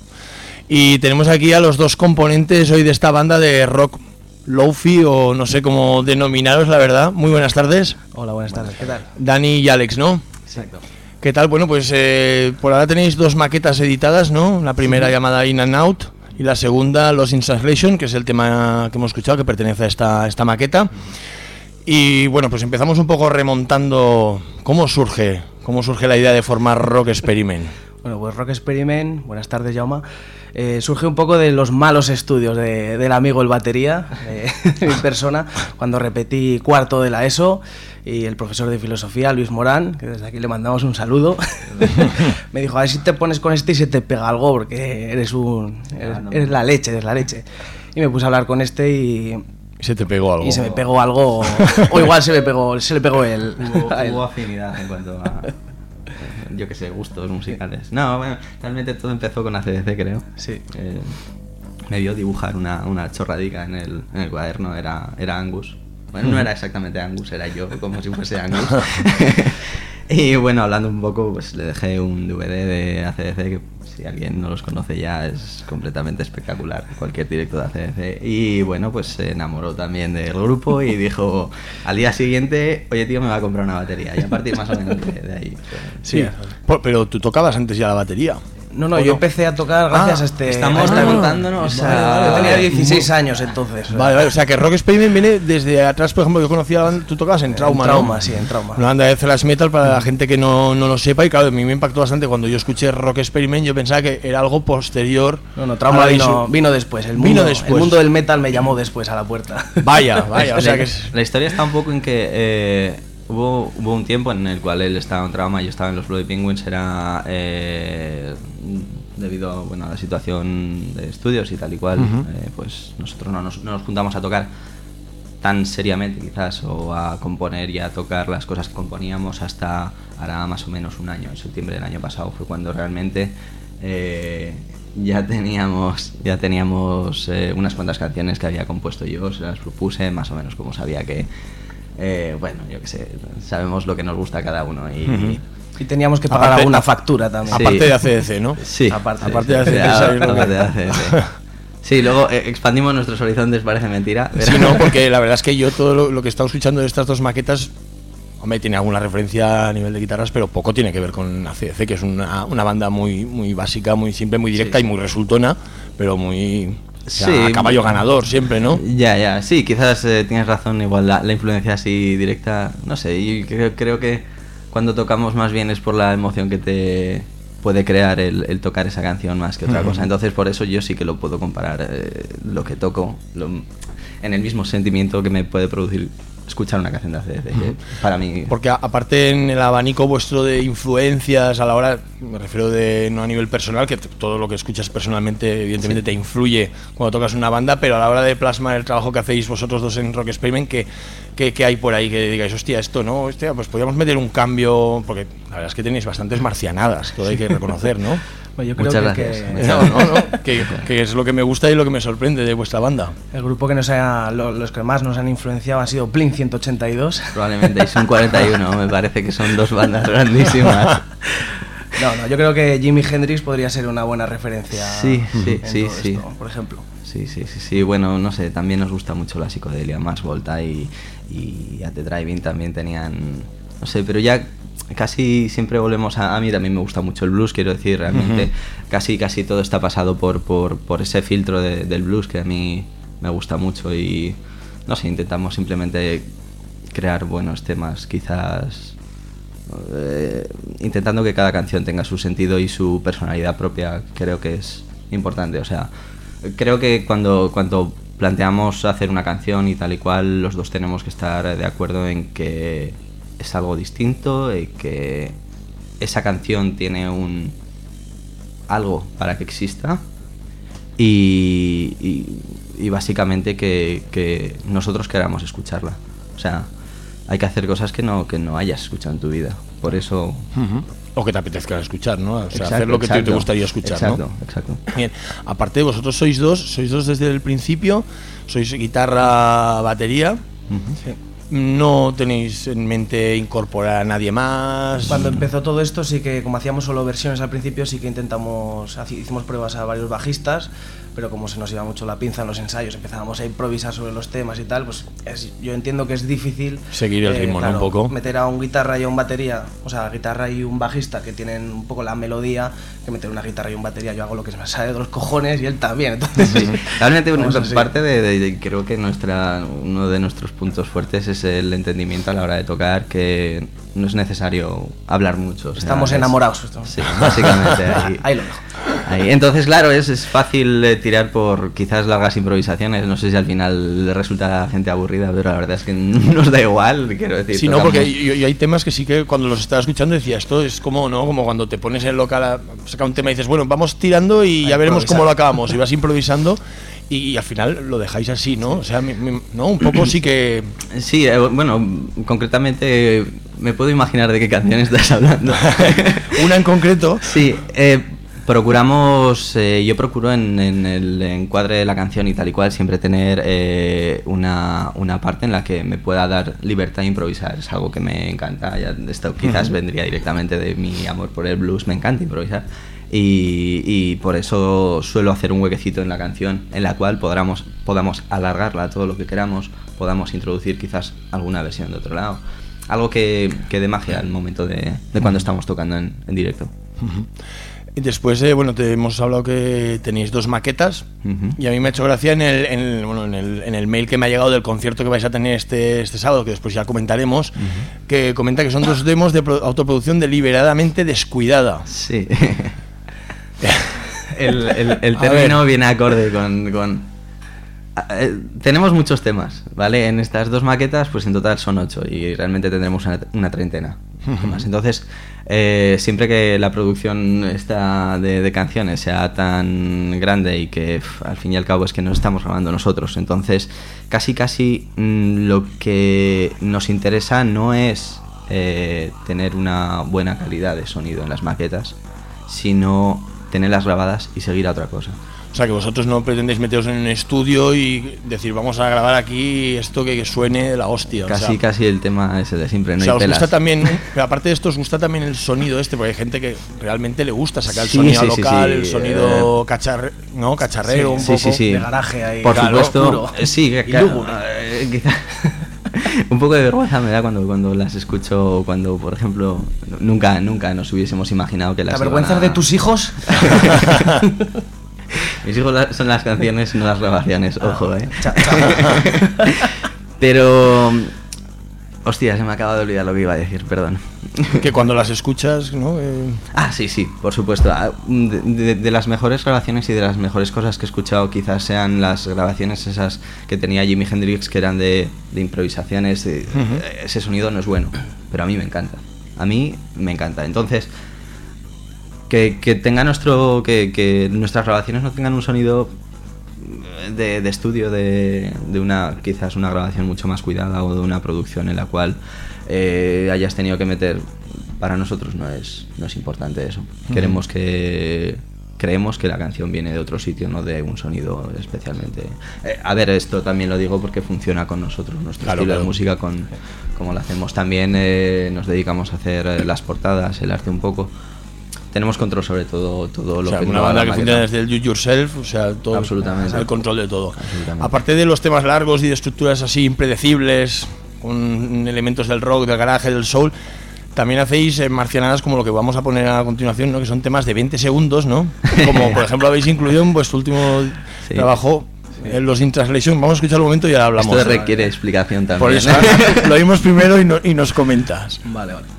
y tenemos aquí a los dos componentes hoy de esta banda de rock lofi, o no sé cómo denominaros, la verdad. Muy buenas tardes.
Hola, buenas tardes, ¿qué tal?
Dani y Alex, ¿no?
Exacto.
¿Qué tal? Bueno, pues eh, por ahora tenéis dos maquetas editadas, ¿no? La primera sí. llamada In and Out y la segunda Lost in Translation, que es el tema que hemos escuchado, que pertenece a esta, a esta maqueta. Y bueno, pues empezamos un poco remontando cómo surge, cómo surge la idea de formar Rock Experiment.
Bueno, pues Rock Experiment, buenas tardes, Jaume. Eh, surge un poco de los malos estudios de, del amigo el batería, eh, mi persona, cuando repetí cuarto de la ESO y el profesor de filosofía, Luis Morán, que desde aquí le mandamos un saludo, me dijo, a ver si te pones con este y se te pega algo, porque eres un eres, eres la leche, eres la leche. Y me puse a hablar con este y...
Se te pegó algo.
Y se me pegó algo, o igual se me pegó, se le pegó él.
Hubo, hubo afinidad en cuanto a... yo que sé, gustos musicales. No, bueno, realmente todo empezó con A C D C, creo.
Sí.
Eh, me vio dibujar una, una chorradica en el, en el cuaderno, era, era Angus. Bueno, no era exactamente Angus, era yo, como si fuese Angus. Y bueno, hablando un poco, pues le dejé un D V D de A C D C, que si alguien no los conoce ya es completamente espectacular, cualquier directo de A C D C. Y bueno, pues se enamoró también del grupo y dijo al día siguiente, oye tío, me va a comprar una batería. Y a partir más o menos de, de ahí.
Sí, por, pero tú tocabas antes ya la batería.
No, no, yo no? empecé a tocar gracias ah, a este...
Estamos
ah,
contándonos.
O sea, yo tenía dieciséis años entonces.
Vale, vale, o sea que Rock Experiment viene desde atrás, por ejemplo, yo conocía la banda, tú tocabas en Trauma,
en Trauma,
¿no?
sí, en Trauma.
Una banda de thrash metal para la gente que no, no lo sepa, y claro, a mí me impactó bastante cuando yo escuché Rock Experiment, yo pensaba que era algo posterior.
No, no, Trauma vino, vino después, el mundo, vino después. El mundo del metal me llamó después a la puerta.
Vaya, vaya, o sea que...
Es... La historia está un poco en que... Eh, Hubo, hubo un tiempo en el cual él estaba en Trauma y yo estaba en los Bloody Penguins, era eh, debido a, bueno, a la situación de estudios y tal y cual, uh-huh. eh, pues nosotros no nos, no nos juntamos a tocar tan seriamente quizás, o a componer y a tocar las cosas que componíamos hasta ahora más o menos un año. En septiembre del año pasado fue cuando realmente eh, ya teníamos, ya teníamos eh, unas cuantas canciones que había compuesto yo, se las propuse más o menos como sabía que... Eh, bueno, yo qué sé, sabemos lo que nos gusta a cada uno y,
uh-huh. y teníamos que pagar aparte, alguna factura también.
Sí. Aparte de A C D C, ¿no?
Sí,
aparte, aparte de A C D C.
Aparte de A C D C. Sí, luego eh, expandimos nuestros horizontes, parece mentira.
Pero... Sí, no, porque la verdad es que yo todo lo, lo que he estado escuchando de estas dos maquetas, hombre, tiene alguna referencia a nivel de guitarras, pero poco tiene que ver con A C D C, que es una, una banda muy, muy básica, muy simple, muy directa sí. y muy resultona, pero muy... O sea, sí, a caballo ganador siempre, ¿no?
Ya, ya, sí, quizás eh, tienes razón, igual la, la influencia así directa, no sé, y creo, creo que cuando tocamos más bien es por la emoción que te puede crear el, el tocar esa canción más que otra uh-huh. cosa, entonces por eso yo sí que lo puedo comparar, eh, lo que toco, lo, en el mismo sentimiento que me puede producir escuchar una canción de A C D C, uh-huh. para mí.
Porque a, aparte en el abanico vuestro de influencias a la hora, me refiero de no a nivel personal, que t- todo lo que escuchas personalmente evidentemente sí. te influye cuando tocas una banda, pero a la hora de plasmar el trabajo que hacéis vosotros dos en Rock Experiment, que, que, que hay por ahí que digáis, hostia, esto no, hostia, pues podríamos meter un cambio, porque la verdad es que tenéis bastantes marcianadas, todo hay que reconocer, ¿no?
Yo creo
Muchas
que,
gracias.
que...
No, no, no, que, que es lo que me gusta y lo que me sorprende de vuestra banda.
El grupo que nos ha, lo, los que más nos han influenciado ha sido Blink ciento ochenta y dos.
Probablemente es un cuarenta y uno, me parece que son dos bandas grandísimas.
No, no, yo creo que Jimi Hendrix podría ser una buena referencia.
Sí, sí, sí, sí.
Esto, por ejemplo.
Sí, sí, sí, sí, bueno, no sé, también nos gusta mucho la psicodelia, Mars Volta y, y A The Drive-In también tenían, no sé, pero ya casi siempre volvemos a, a mí también me gusta mucho el blues, quiero decir, realmente uh-huh. casi casi todo está pasado por, por, por ese filtro de, del blues que a mí me gusta mucho y, no sé, intentamos simplemente crear buenos temas, quizás eh, intentando que cada canción tenga su sentido y su personalidad propia, creo que es importante, o sea, creo que cuando, cuando planteamos hacer una canción y tal y cual, los dos tenemos que estar de acuerdo en que es algo distinto y que esa canción tiene un algo para que exista y, y, y básicamente que, que nosotros queramos escucharla. O sea, hay que hacer cosas que no, que no hayas escuchado en tu vida. Por eso...
Uh-huh. O que te apetezca escuchar, ¿no? O sea, exacto, hacer lo que te, te gustaría escuchar,
exacto,
¿no?
Exacto, exacto.
Bien, aparte vosotros sois dos, sois dos desde el principio, sois guitarra, batería. Uh-huh. Sí. ¿No tenéis en mente incorporar a nadie más?
Cuando empezó todo esto sí que, como hacíamos solo versiones al principio, sí que intentamos, hicimos pruebas a varios bajistas, pero como se nos iba mucho la pinza en los ensayos, empezábamos a improvisar sobre los temas y tal, pues es, yo entiendo que es difícil
seguir el ritmo, eh, claro, ¿no? Un poco.
Meter a un guitarra y a un batería, o sea, guitarra y un bajista que tienen un poco la melodía, que meter una guitarra y un batería, yo hago lo que se me sale de los cojones y él también, entonces sí.
Realmente una parte de, de, de, creo que nuestra, uno de nuestros puntos fuertes es el entendimiento a la hora de tocar, que no es necesario hablar mucho.
Estamos
sea,
enamorados.
Es, sí, básicamente. Ahí,
ahí lo dejo.
Ahí. Entonces, claro, es, es fácil eh, tirar por quizás largas improvisaciones. No sé si al final le resulta a la gente aburrida, pero la verdad es que nos da igual, quiero decir.
Sí, tocamos. No, porque yo, yo hay temas que sí que cuando los estaba escuchando decía, esto es como, ¿no? Como cuando te pones en el local a sacar un tema y dices, bueno, vamos tirando y ya veremos cómo lo acabamos. Y vas improvisando. Y al final lo dejáis así, ¿no? O sea, ¿no? Un poco sí que...
Sí, eh, bueno, concretamente me puedo imaginar de qué canción estás hablando.
¿Una en concreto?
Sí, eh, procuramos, eh, yo procuro en, en el encuadre de la canción y tal y cual siempre tener eh, una, una parte en la que me pueda dar libertad de improvisar. Es algo que me encanta, ya esto quizás uh-huh. vendría directamente de mi amor por el blues, me encanta improvisar. Y, y por eso suelo hacer un huequecito en la canción en la cual podamos, podamos alargarla todo lo que queramos, podamos introducir quizás alguna versión de otro lado, algo que, que dé magia al momento de, de cuando estamos tocando en, en directo.
Uh-huh. Y después, eh, bueno, te hemos hablado que tenéis dos maquetas uh-huh. y a mí me ha hecho gracia en el, en, el, bueno, en, el, en el mail que me ha llegado del concierto que vais a tener este, este sábado, que después ya comentaremos, uh-huh. que comenta que son dos demos de pro, autoproducción deliberadamente descuidada.
Sí. El, el, el término viene acorde con, con eh, tenemos muchos temas, ¿vale? En estas dos maquetas, pues en total son ocho y realmente tendremos una, una treintena más. Entonces, eh, siempre que la producción esta de, de canciones sea tan grande y que pff, al fin y al cabo es que nos estamos grabando nosotros, entonces casi casi mmm, lo que nos interesa no es eh, tener una buena calidad de sonido en las maquetas, sino tenerlas grabadas y seguir a otra cosa.
O sea, que vosotros no pretendéis meteros en un estudio y decir, vamos a grabar aquí esto que suene de la hostia.
Casi,
o sea,
casi el tema es el de siempre, no
o sea,
hay
os
pelas.
gusta también, pero aparte de esto, os gusta también el sonido este, porque hay gente que realmente le gusta sacar el
sí,
sonido
sí,
local,
sí, sí.
el sonido
eh,
cacharre, ¿no? cacharrero,
sí,
un
sí,
poco
sí, sí.
de garaje ahí.
Por
claro,
supuesto,
puro.
sí, claro, eh, quizá un poco de vergüenza me da cuando, cuando las escucho, cuando, por ejemplo, nunca nunca nos hubiésemos imaginado que las...
¿La vergüenza a... de tus hijos?
Mis hijos son las canciones, no las grabaciones, ojo, eh. Pero... Hostia, se me acaba de olvidar lo que iba a decir, perdón.
Que cuando las escuchas, ¿no? Eh...
Ah, sí, sí, por supuesto. De, de, de las mejores grabaciones y de las mejores cosas que he escuchado quizás sean las grabaciones esas que tenía Jimi Hendrix, que eran de, de improvisaciones. De, uh-huh. Ese sonido no es bueno, pero a mí me encanta. A mí me encanta. Entonces, que, que tenga nuestro, que, que nuestras grabaciones no tengan un sonido de, de estudio, de, de una quizás una grabación mucho más cuidada o de una producción en la cual eh, hayas tenido que meter, para nosotros no es no es importante eso. Uh-huh. Queremos que creemos que la canción viene de otro sitio, no de un sonido especialmente. Eh, a ver, esto también lo digo porque funciona con nosotros, nuestro claro, estilo claro. de música, con como lo hacemos. También eh, nos dedicamos a hacer eh, las portadas, el arte un poco. Tenemos control sobre todo, todo lo
o sea,
que
una banda que funciona desde el do it yourself, o sea, todo,
absolutamente,
el control de todo. Aparte de los temas largos y de estructuras así impredecibles, con elementos del rock, del garaje, del soul, también hacéis eh, marcianadas como lo que vamos a poner a continuación, ¿no? Que son temas de veinte segundos, ¿no? Como por ejemplo habéis incluido en vuestro último sí. trabajo, sí. en los In Translation. Vamos a escuchar un momento y ahora hablamos.
Esto requiere explicación también.
Por eso lo oímos primero y, no, y nos comentas.
Vale, vale.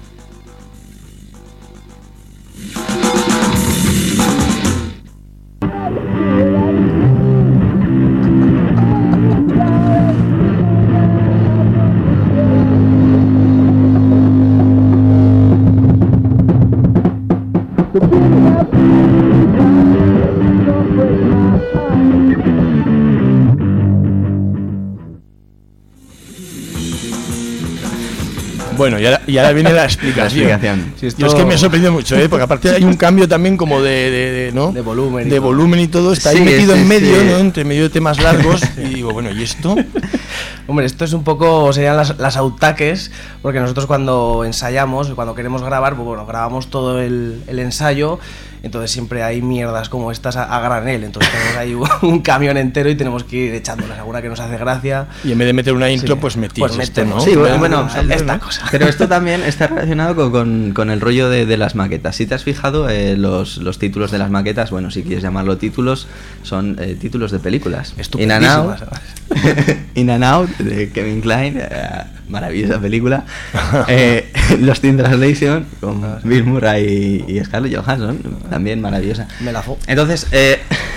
Bueno, y ahora, y ahora viene la explicación.
La explicación.
Si esto... Yo es que me sorprendió mucho, ¿eh? Porque aparte hay un cambio también como de, de, de ¿no?
De volumen.
De volumen y todo. Está sí, ahí metido sí, en medio, sí. ¿no? Entre medio de temas largos. Y digo, bueno, ¿y esto?
Hombre, esto es un poco, serían las, las outtakes, porque nosotros cuando ensayamos, cuando queremos grabar, pues bueno, grabamos todo el, el ensayo, entonces siempre hay mierdas como estas a, a granel, entonces tenemos ahí un, un camión entero y tenemos que ir echándolas, alguna que nos hace gracia.
Y en vez de meter una intro,
sí,
pues metís
pues
esto, ¿no?
Sí, bueno, bueno
esta
¿no?
cosa.
Pero esto también está relacionado con, con, con el rollo de, de las maquetas. Si te has fijado, eh, los, los títulos de las maquetas, bueno, si quieres llamarlo títulos, son eh, títulos de películas. In and Out, In and Out de Kevin Kline, eh, maravillosa película. eh, Lost in Translation con Bill Murray y, y Scarlett Johansson, también maravillosa.
Me la fo.
Entonces, eh,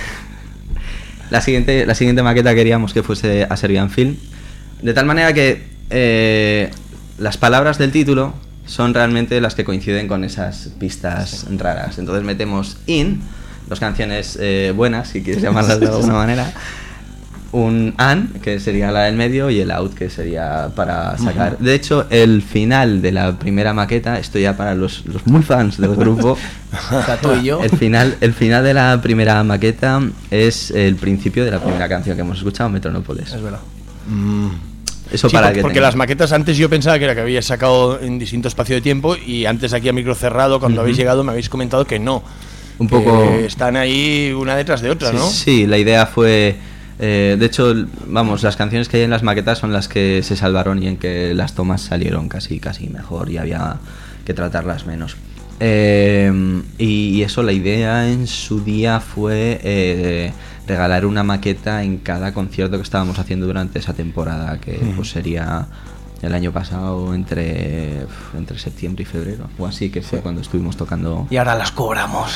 la siguiente la siguiente maqueta queríamos que fuese a Serbian Film, de tal manera que eh, las palabras del título son realmente las que coinciden con esas pistas raras. Entonces metemos in, dos canciones eh, buenas, si quieres llamarlas de alguna manera, un an, que sería la del medio, y el out, que sería para sacar. De hecho, el final de la primera maqueta, esto ya para los, los muy fans del grupo,
tú y yo.
El final, el final de la primera maqueta es el principio de la primera canción que hemos escuchado, Metrópolis.
Es verdad.
Mm.
Eso
sí,
para
porque,
que
porque las maquetas antes yo pensaba que era que habíais sacado en distinto espacio de tiempo, y antes aquí a micro cerrado, cuando uh-huh. habéis llegado, me habéis comentado que no.
Un poco.
Que están ahí una detrás de otra,
sí,
¿no?
Sí, la idea fue. Eh, de hecho, vamos, las canciones que hay en las maquetas son las que se salvaron y en que las tomas salieron casi casi mejor y había que tratarlas menos. Eh, y, y eso, la idea en su día fue eh, regalar una maqueta en cada concierto que estábamos haciendo durante esa temporada, que mm. pues sería el año pasado entre entre septiembre y febrero o así, que fue sí. cuando estuvimos tocando.
Y ahora las cobramos.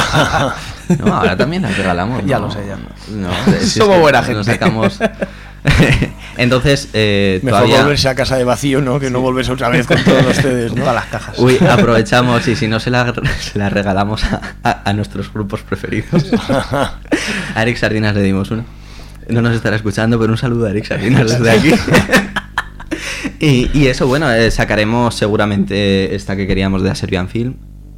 No, ahora también las regalamos.
Ya
no,
lo sé, ya.
No,
si somos es buena gente.
Nos sacamos. Entonces, eh,
mejor
todavía...
volverse a casa de vacío, ¿no? Que sí. no volverse otra vez con todos ustedes, ¿no?
Todas las cajas.
Uy, aprovechamos y si no se la, se la regalamos a, a, a nuestros grupos preferidos. A Eric Sardinas le dimos una. No nos estará escuchando, pero un saludo a Eric Sardinas desde aquí. y, y eso, bueno, eh, sacaremos seguramente esta que queríamos de A Serbian Film.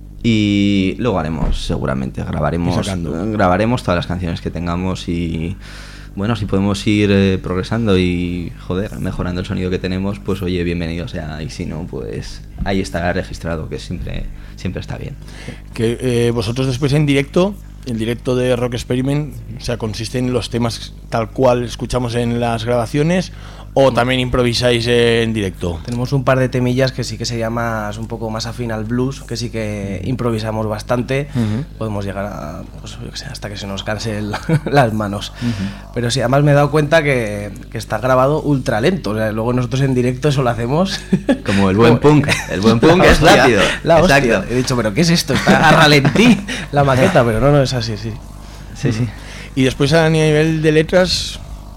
Y luego haremos, seguramente, grabaremos grabaremos todas las canciones que tengamos y... Bueno, si podemos ir eh, progresando y, joder, mejorando el sonido que tenemos, pues oye, bienvenido sea. Y si no, pues ahí estará registrado, que siempre siempre está bien.
Que eh, vosotros después en directo, el directo de Rock Experiment, o sea, consiste en los temas tal cual escuchamos en las grabaciones, o también improvisáis en directo.
Tenemos un par de temillas que sí que sería más, un poco más afín al blues, que sí que improvisamos bastante. Uh-huh. Podemos llegar a, pues, yo que sé, hasta que se nos canse el, las manos. Uh-huh. Pero sí, además me he dado cuenta que, que está grabado ultra lento. O sea, luego nosotros en directo eso lo hacemos
como el buen punk. El buen punk es rápido.
La hostia. He dicho, pero ¿qué es esto? Está a ralentí la maqueta, pero no, no es así, sí.
Sí, uh-huh. sí.
Y después a nivel de letras...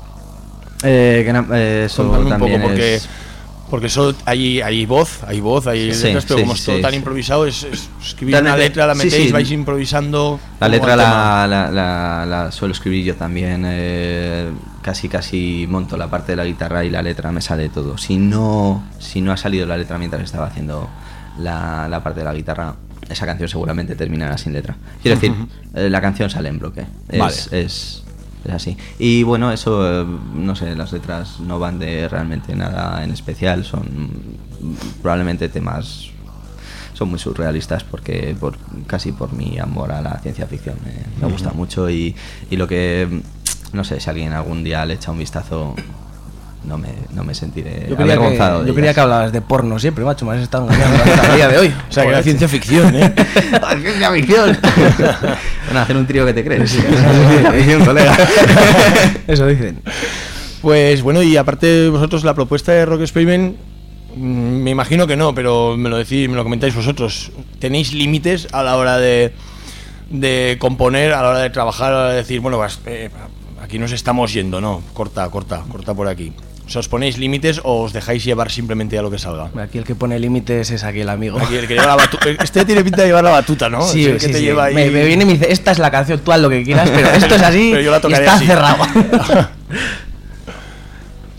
Eh, que, eh, eso
un
también
poco porque,
es...
porque eso hay, hay voz, hay voz, hay
sí,
letras, pero
sí,
como es
sí,
todo
sí,
tan
sí.
improvisado, es, es escribir
Realmente,
una letra, la metéis,
sí, sí.
vais improvisando.
La letra la, la, la, la suelo escribir yo también, eh, casi casi monto la parte de la guitarra y la letra me sale todo. Si no, si no ha salido la letra mientras estaba haciendo la, la parte de la guitarra, esa canción seguramente terminará sin letra. Quiero decir, uh-huh. eh, la canción sale en bloque. Es,
vale.
es, es así. Y bueno, eso, eh, no sé, las letras no van de realmente nada en especial, son probablemente temas, son muy surrealistas porque por casi por mi amor a la ciencia ficción me, me uh-huh. gusta mucho y, y lo que, no sé, si alguien algún día le echa un vistazo, no me, no me sentiré
yo avergonzado. Que, yo creía que hablabas de porno siempre, macho, me has estado engañando hasta el día de hoy.
O sea, que era ciencia ficción, ¿eh?
Ciencia ficción. Bueno, hacer un trío que te crees.
Sí, dice un colega. Eso dicen.
Pues bueno, y aparte de vosotros, la propuesta de Rock Experiment, me imagino que no, pero me lo decís, me lo comentáis vosotros. ¿Tenéis límites a la hora de, de componer, a la hora de trabajar, a la hora de decir, bueno, pues, eh, aquí nos estamos yendo, no, corta, corta, corta por aquí? O sea, ¿os ponéis límites o os dejáis llevar simplemente a lo que salga?
Aquí el que pone límites es aquí el amigo.
Aquí el que lleva la batuta. Este tiene pinta de llevar la batuta, ¿no?
Sí,
el
sí,
que te
sí.
Lleva ahí...
me, me viene y me dice, esta es la canción, tú haz lo que quieras, pero esto es así
pero yo la
y está
así.
cerrado.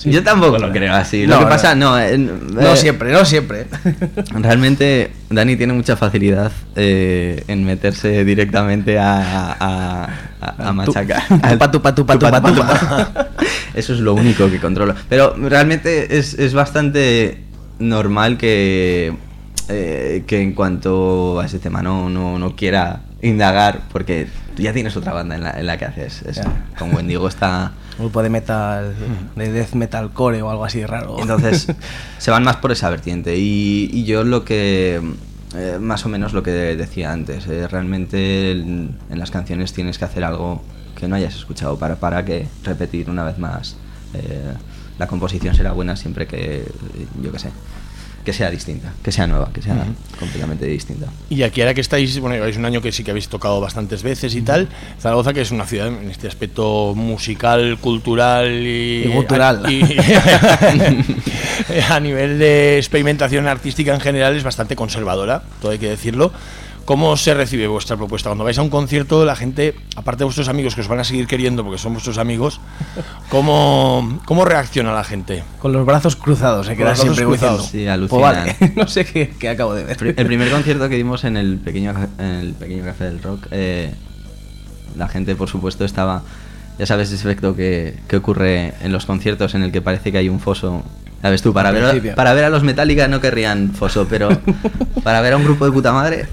Sí.
Yo tampoco lo creo así.
No,
lo que
no.
pasa, no. Eh,
No
eh,
siempre, no siempre.
Realmente Dani tiene mucha facilidad eh, en meterse directamente a, a, a, a machacar.
Tupa, tupa, tupa, tupa, tupa.
Eso es lo único que controlo. Pero realmente es, es bastante normal que, eh, que en cuanto a ese tema no, no, no quiera indagar, porque tú ya tienes otra banda en la, en la que haces eso.
Ya.
Con Wendigo está...
Un grupo de metal, de death metal core o algo así raro.
Entonces se van más por esa vertiente. Y, y yo lo que, eh, más o menos lo que decía antes, eh, realmente en, en las canciones tienes que hacer algo que no hayas escuchado para, para que repetir una vez más. Eh, la composición será buena siempre que, yo qué sé, que sea distinta, que sea nueva, que sea uh-huh. completamente distinta.
Y aquí ahora que estáis, bueno, lleváis un año que sí que habéis tocado bastantes veces y tal, Zaragoza, que es una ciudad en este aspecto musical, cultural y...
Y cultural.
Y, a nivel de experimentación artística en general es bastante conservadora, todo hay que decirlo. ¿Cómo se recibe vuestra propuesta? Cuando vais a un concierto, la gente, aparte de vuestros amigos que os van a seguir queriendo porque son vuestros amigos, ¿cómo, cómo reacciona la gente?
Con los brazos cruzados, se queda siempre
cruzados.
Sí, alucinan.
Pues vale, no sé qué, qué acabo de ver.
El primer concierto que dimos en el pequeño, en el pequeño Café del Rock, eh, la gente, por supuesto, estaba... Ya sabes ese efecto que, que ocurre en los conciertos en el que parece que hay un foso. ¿Sabes tú? Para ver, para ver a los Metallica no querrían foso, pero para ver a un grupo de puta madre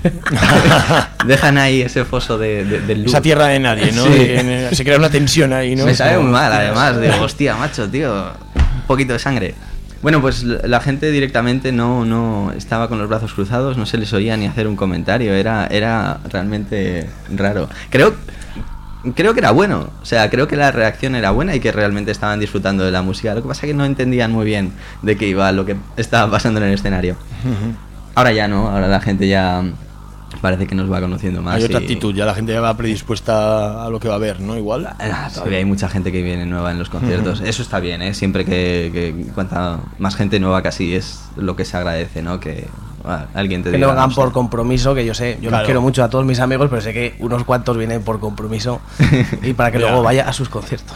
dejan ahí ese foso de, de, de luz.
Esa tierra de nadie, ¿no?
Sí.
En, se crea una tensión ahí, ¿no?
Me sabe muy mal, además. Digo, hostia, macho, tío, un poquito de sangre. Bueno, pues la gente directamente no, no estaba con los brazos cruzados, no se les oía ni hacer un comentario, era, era realmente raro. Creo... Creo que era bueno, o sea, creo que la reacción era buena y que realmente estaban disfrutando de la música. Lo que pasa es que no entendían muy bien de qué iba lo que estaba pasando en el escenario. Uh-huh. Ahora ya no, ahora la gente ya parece que nos va conociendo más.
Hay otra
y...
actitud, ya la gente ya va predispuesta a lo que va a ver, ¿no? Igual.
Ah, todavía hay mucha gente que viene nueva en los conciertos. Uh-huh. Eso está bien, ¿eh? Siempre que, que cuanta más gente nueva casi es lo que se agradece, ¿no? Que... Ah, alguien te
que
diga,
no hagan
no sé.
por compromiso, que yo sé, yo
Claro.
los quiero mucho a todos mis amigos, pero sé que unos cuantos vienen por compromiso y para que
Ya.
luego vaya a sus conciertos.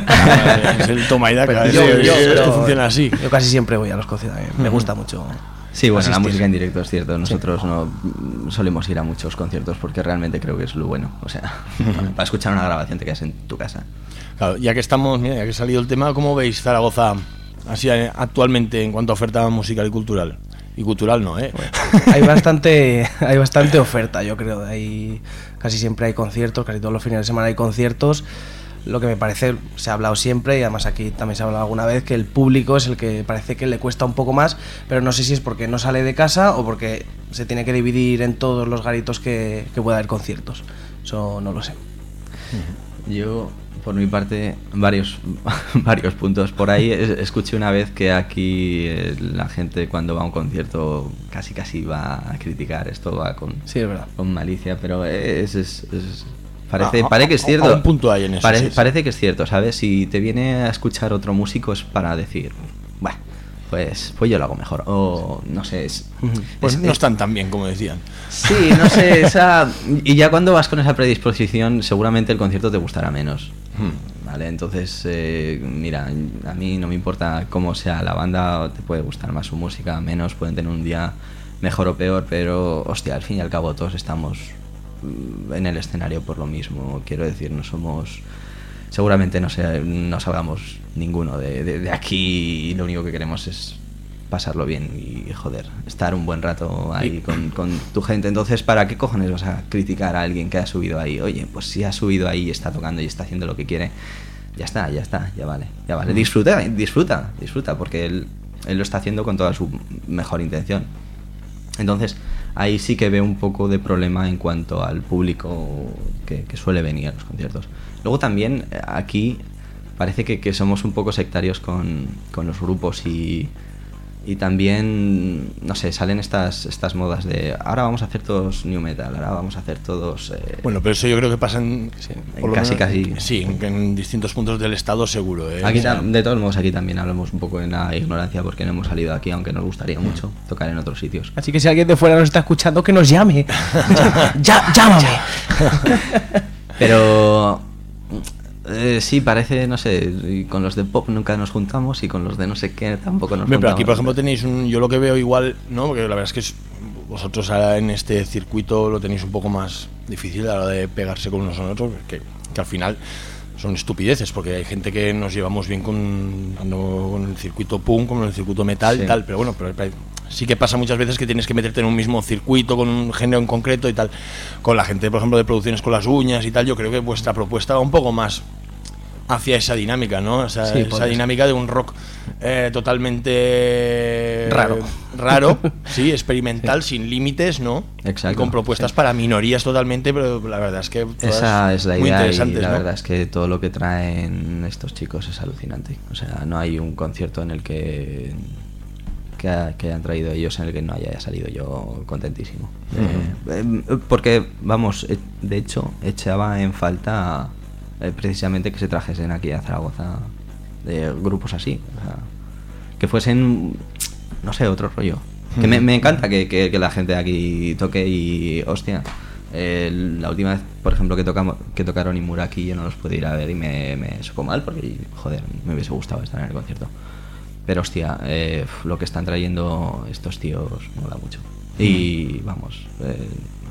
Es el toma y daca.
Pero
es-
yo,
es-
yo,
esto
pero
funciona así.
Yo casi siempre voy a los conciertos, a mí me
Ujú.
gusta mucho.
Sí, bueno, la
asistir.
música en directo es cierto. Nosotros no mm, solemos ir a muchos conciertos porque realmente creo que es lo bueno. O sea, para, para escuchar una grabación te quedas en tu casa.
Claro, ya que estamos, mira, ya que ha salido el tema, ¿cómo veis Zaragoza así eh, actualmente en cuanto a oferta musical y cultural? Y cultural no, ¿eh?
Hay bastante, hay bastante oferta, yo creo. Hay, casi siempre hay conciertos, casi todos los fines de semana hay conciertos. Lo que me parece, se ha hablado siempre, y además aquí también se ha hablado alguna vez, que el público es el que parece que le cuesta un poco más, pero no sé si es porque no sale de casa o porque se tiene que dividir en todos los garitos que, que pueda haber conciertos. Eso no lo sé.
Yo, por mi parte, varios varios puntos. Por ahí es- escuché una vez que aquí eh, la gente cuando va a un concierto casi casi va a criticar. Esto va con,
Sí, es verdad.
con malicia, pero es... es- es- parece,
A- a-
parece que es
a-
cierto.
a un punto hay en eso,
Parece,
sí, sí.
parece que es cierto, ¿sabes? Si te viene a escuchar otro músico es para decir, bueno, pues, pues yo lo hago mejor. O no sé, es...
Pues
es-
no
es-
están tan bien como decían.
Sí, no sé, esa... Y ya cuando vas con esa predisposición, seguramente el concierto te gustará menos. Vale, entonces, eh, mira, a mí no me importa cómo sea la banda, te puede gustar más su música, menos, pueden tener un día mejor o peor, pero, hostia, al fin y al cabo todos estamos mm, en el escenario por lo mismo. Quiero decir, no somos... Seguramente no, sé, no salgamos ninguno de, de, de aquí y lo único que queremos es pasarlo bien y, joder, estar un buen rato ahí con, con tu gente. Entonces, ¿para qué cojones vas a criticar a alguien que ha subido ahí? Oye, pues si ha subido ahí, está tocando y está haciendo lo que quiere, ya está, ya está, ya vale, ya vale. Disfruta, disfruta, disfruta, porque él, él lo está haciendo con toda su mejor intención. Entonces, ahí sí que veo un poco de problema en cuanto al público que, que suele venir a los conciertos. Luego también, eh, aquí parece que, que somos un poco sectarios con, con los grupos y, y también, no sé, salen estas, estas modas de ahora vamos a hacer todos new metal, ahora vamos a hacer todos... eh,
Bueno, pero eso yo creo que pasa en, por lo
casi,
menos-
casi.
Sí, en, en distintos puntos del estado seguro. ¿eh?
Aquí,
O sea,
tam- de todos modos, aquí también hablamos un poco en la ignorancia porque no hemos salido aquí, aunque nos gustaría mucho tocar en otros sitios.
Así que si alguien de fuera nos está escuchando, que nos llame. Ya, ya- llámame.
Pero Eh, sí, parece, no sé, y con los de pop nunca nos juntamos y con los de no sé qué tampoco nos
Hombre,
juntamos.
pero aquí, por ejemplo, tenéis un... Yo lo que veo igual, ¿no? Porque la verdad es que es, vosotros ahora en este circuito lo tenéis un poco más difícil a la hora de pegarse con unos con otros, que, que al final son estupideces, porque hay gente que nos llevamos bien con, con el circuito punk, con el circuito metal sí. y tal, pero bueno, pero sí que pasa muchas veces que tienes que meterte en un mismo circuito con un género en concreto y tal. Con la gente, por ejemplo, de producciones con las uñas y tal, yo creo que vuestra propuesta va un poco más hacia esa dinámica, ¿no? O sea, sí, esa dinámica de un rock eh, totalmente
raro,
raro, sí, experimental, sí. sin límites, ¿no?
Exacto.
Y con propuestas sí. para minorías totalmente, pero la verdad es que
esa es la
muy
idea y la
¿no?
verdad es que todo lo que traen estos chicos es alucinante. O sea, no hay un concierto en el que que, ha, que hayan traído ellos en el que no haya salido yo contentísimo. Uh-huh. eh, eh, porque, vamos, eh, de hecho, echaba en falta precisamente que se trajesen aquí a Zaragoza de grupos así, o sea, que fuesen, no sé, otro rollo. Que me, me encanta que, que, que la gente de aquí toque y, hostia, eh, la última vez, por ejemplo, que tocamos que tocaron Imura aquí, yo no los pude ir a ver y me, me supo mal porque, joder, me hubiese gustado estar en el concierto. Pero, hostia, eh, lo que están trayendo estos tíos mola mucho. Y, vamos, eh,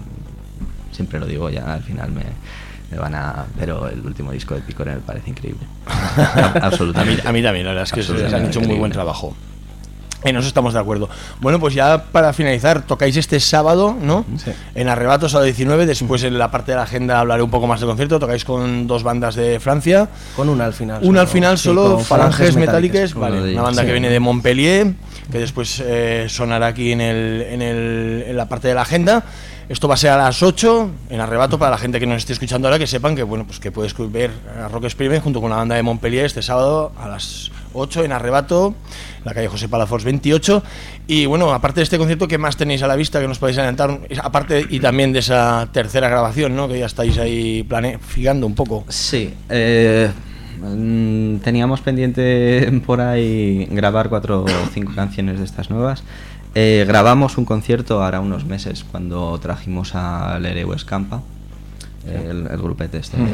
siempre lo digo, ya al final me... me van a... Pero el último disco de Picore me parece increíble. Absolutamente.
A mí, a mí también, la verdad es que se han hecho un muy buen trabajo. En eso estamos de acuerdo. Bueno, pues ya para finalizar, tocáis este sábado, ¿no? Sí. En Arrebato, sábado diecinueve. Después en la parte de la agenda hablaré un poco más del concierto. Tocáis con dos bandas de Francia.
Con una al final.
Una solo. al final sí, solo, Falanges Metálicas. Vale, una banda sí. que viene de Montpellier, que después eh, sonará aquí en, el, en, el, en la parte de la agenda. Esto va a ser a las ocho en Arrebato, para la gente que nos esté escuchando ahora, que sepan que bueno, pues que puedes ver a Rock Experiment junto con la banda de Montpellier este sábado a las ocho en Arrebato, la calle José Palafox veintiocho. Y bueno, aparte de este concierto, ¿qué más tenéis a la vista que nos podéis adelantar? Aparte y también de esa tercera grabación, ¿no? Que ya estáis ahí planificando un poco.
Sí, eh, teníamos pendiente por ahí grabar cuatro o cinco canciones de estas nuevas. Eh, grabamos un concierto ahora unos meses cuando trajimos a Lereu Escampa, el, el grupete este, uh-huh.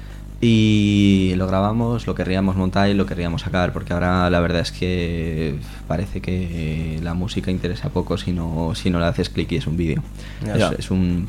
y lo grabamos, lo querríamos montar y lo querríamos sacar, porque ahora la verdad es que parece que la música interesa poco si no, si no le haces clic y es un vídeo. Es, es un...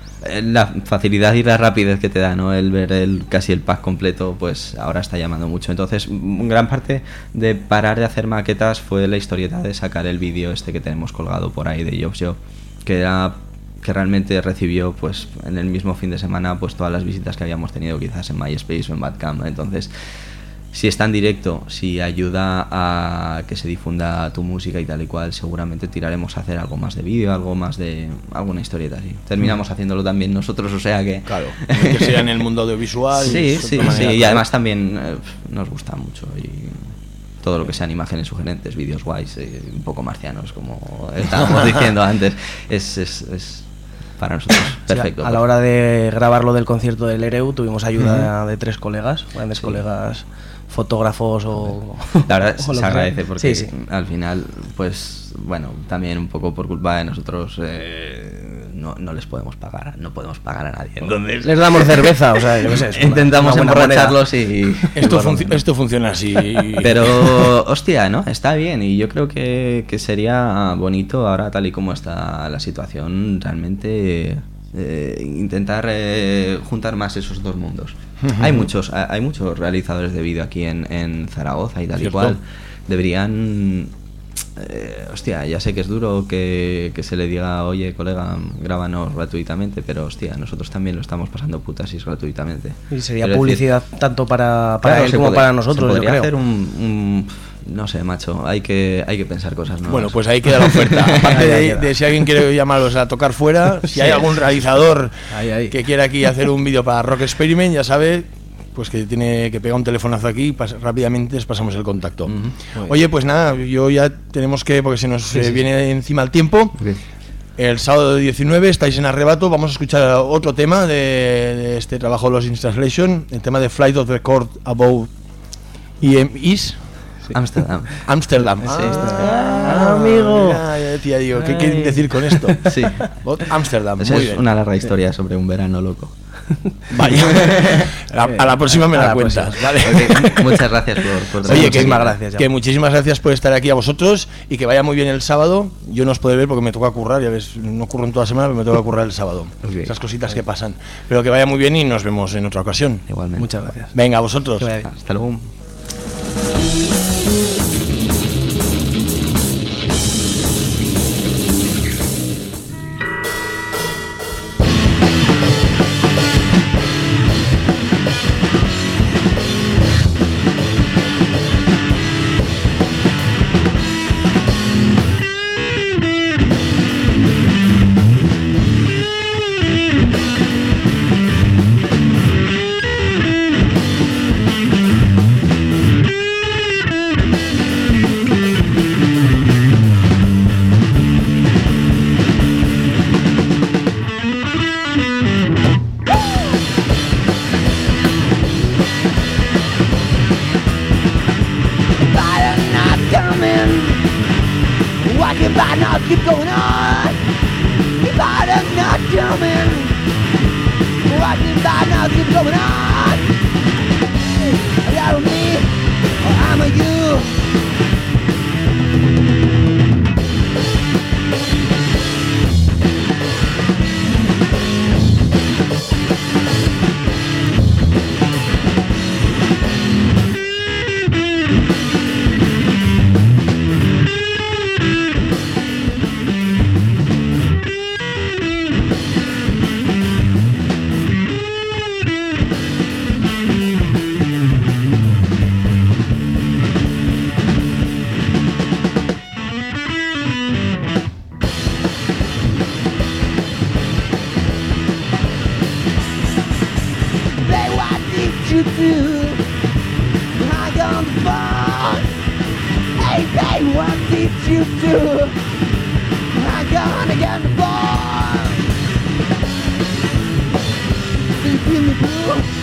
La facilidad y la rapidez que te da, ¿no? El ver el casi el pack completo, pues ahora está llamando mucho. Entonces, gran parte de parar de hacer maquetas fue la historieta de sacar el vídeo este que tenemos colgado por ahí de Jobs Job, que era que realmente recibió, pues en el mismo fin de semana, pues todas las visitas que habíamos tenido quizás en MySpace o en Bandcamp. Entonces, si está en directo, si ayuda a que se difunda tu música y tal y cual, seguramente tiraremos a hacer algo más de vídeo, algo más de alguna historieta así. Terminamos haciéndolo también nosotros, o sea que...
Claro, que sea en el mundo audiovisual.
Sí, sí, sí, y además también eh, nos gusta mucho y todo lo que sean imágenes sugerentes, vídeos guays, eh, un poco marcianos, como estábamos diciendo antes, es... es, es para nosotros, perfecto.
Sí, a la hora de grabar lo del concierto del Lereu tuvimos ayuda uh-huh. de tres colegas, grandes sí. colegas, fotógrafos o...
La verdad o se agradece porque
sí, sí.
al final, pues, bueno, también un poco por culpa de nosotros eh, no, no les podemos pagar, no podemos pagar a nadie. Entonces
les damos cerveza, o sea, yo qué sé. Es
intentamos emborracharlos y...
Esto, func- esto funciona así.
Pero, hostia, ¿no? Está bien y yo creo que, que sería bonito ahora, tal y como está la situación, realmente eh, intentar eh, juntar más esos dos mundos. Uh-huh. Hay muchos hay muchos realizadores de vídeo aquí en, en Zaragoza y tal ¿Cierto? y cual. Deberían... Eh, hostia, ya sé que es duro que, que se le diga, oye, colega, grábanos gratuitamente, pero hostia, nosotros también lo estamos pasando putasis gratuitamente.
Y sería Quiero publicidad decir, tanto para, para claro, él como puede, para nosotros,
se
yo creo.
hacer un, un... No sé, macho, hay que hay que pensar cosas nuevas.
Bueno, pues ahí queda la oferta. Aparte de, de si alguien quiere llamarlos a tocar fuera, si sí. hay algún realizador ahí, ahí. que quiera aquí hacer un vídeo para Rock Experiment, ya sabe, pues que tiene que pegar un telefonazo aquí y pas- rápidamente les pasamos el contacto. Uh-huh. Oye, pues nada, yo ya tenemos que, porque se nos sí, eh, sí. viene encima el tiempo. Okay. El sábado diecinueve estáis en Arrebato, vamos a escuchar otro tema de, de este trabajo de los Installation, el tema de Flight of the Court Above E M Is.
Amsterdam.
Amsterdam.
Sí,
ah, amigo.
Mira, ya decía, digo, ¿qué quieren decir con esto?
Sí.
Amsterdam,
Esa
muy
es
bien.
Una larga historia sobre un verano loco.
Vaya. A, a la próxima me
A
la,
la
cuentas.
próxima.
Vale.
Okay, muchas gracias por, por
Oye, que,
muchísimas gracias,
que muchísimas gracias por estar aquí a vosotros y que vaya muy bien el sábado. Yo no os puedo ver porque me toca currar, ya ves, no curro en toda la semana, pero me toca currar el sábado.
Okay.
Esas cositas que pasan. Pero que vaya muy bien y nos vemos en otra ocasión.
Igualmente.
Muchas gracias.
Venga, a vosotros.
Hasta luego.
Keep going on. If I'm not coming, walking by now, keep going on. Are you me or am I you? You do, I got the phone. Hey, babe, what did you do? I gonna get the phone. Do you feel me blue?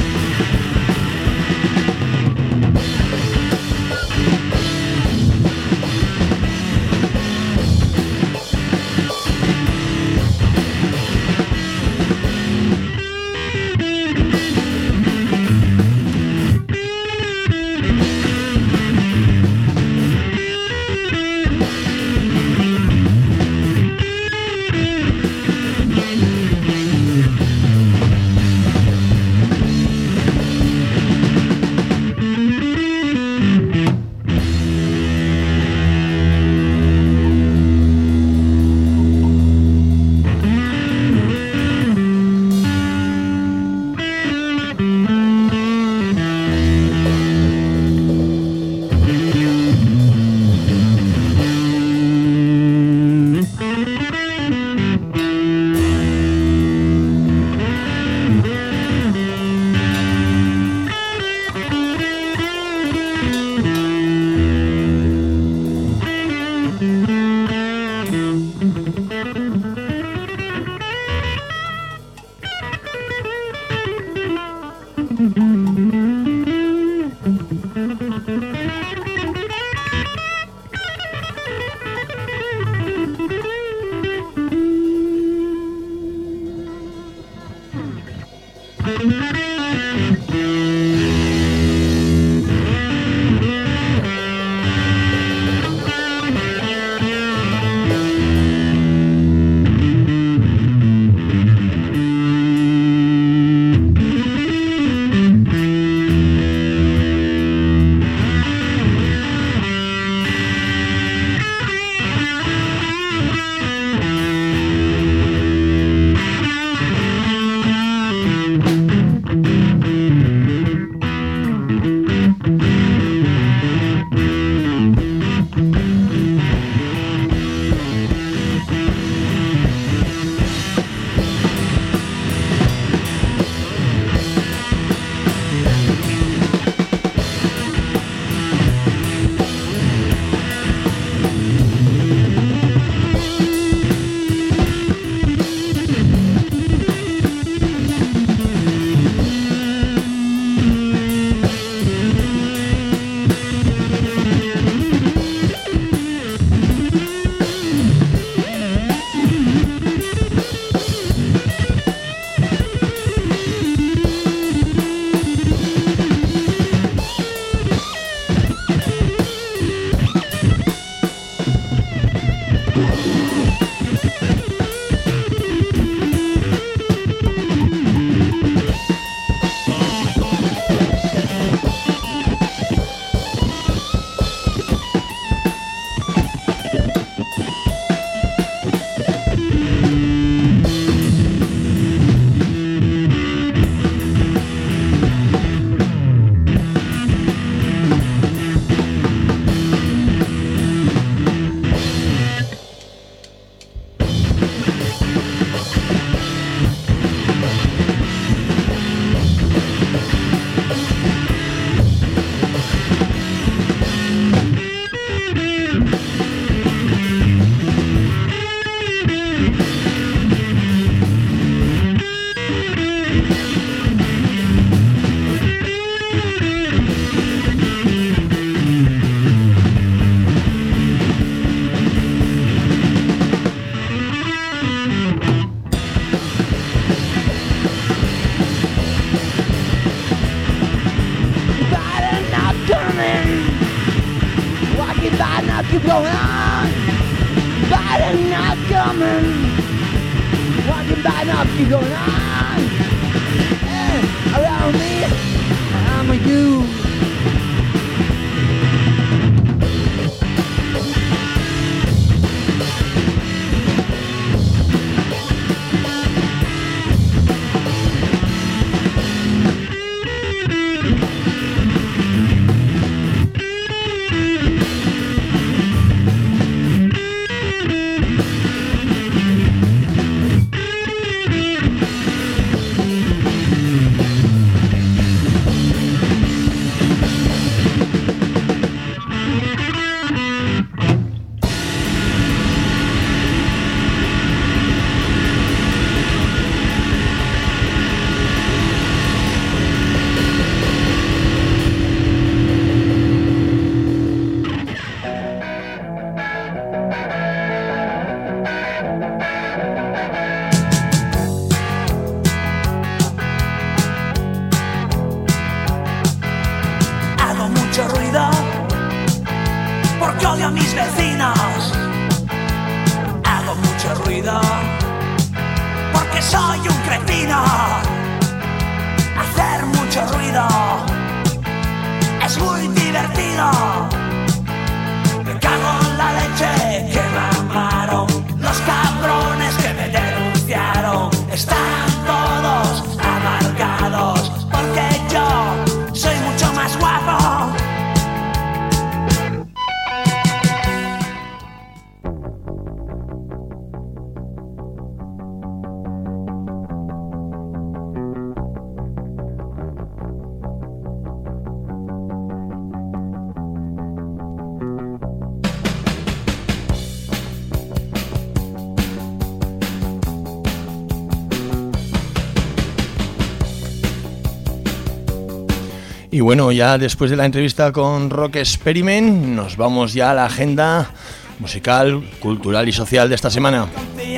Y bueno, ya después de la entrevista con Rock Experiment, nos vamos ya a la agenda musical, cultural y social de esta semana.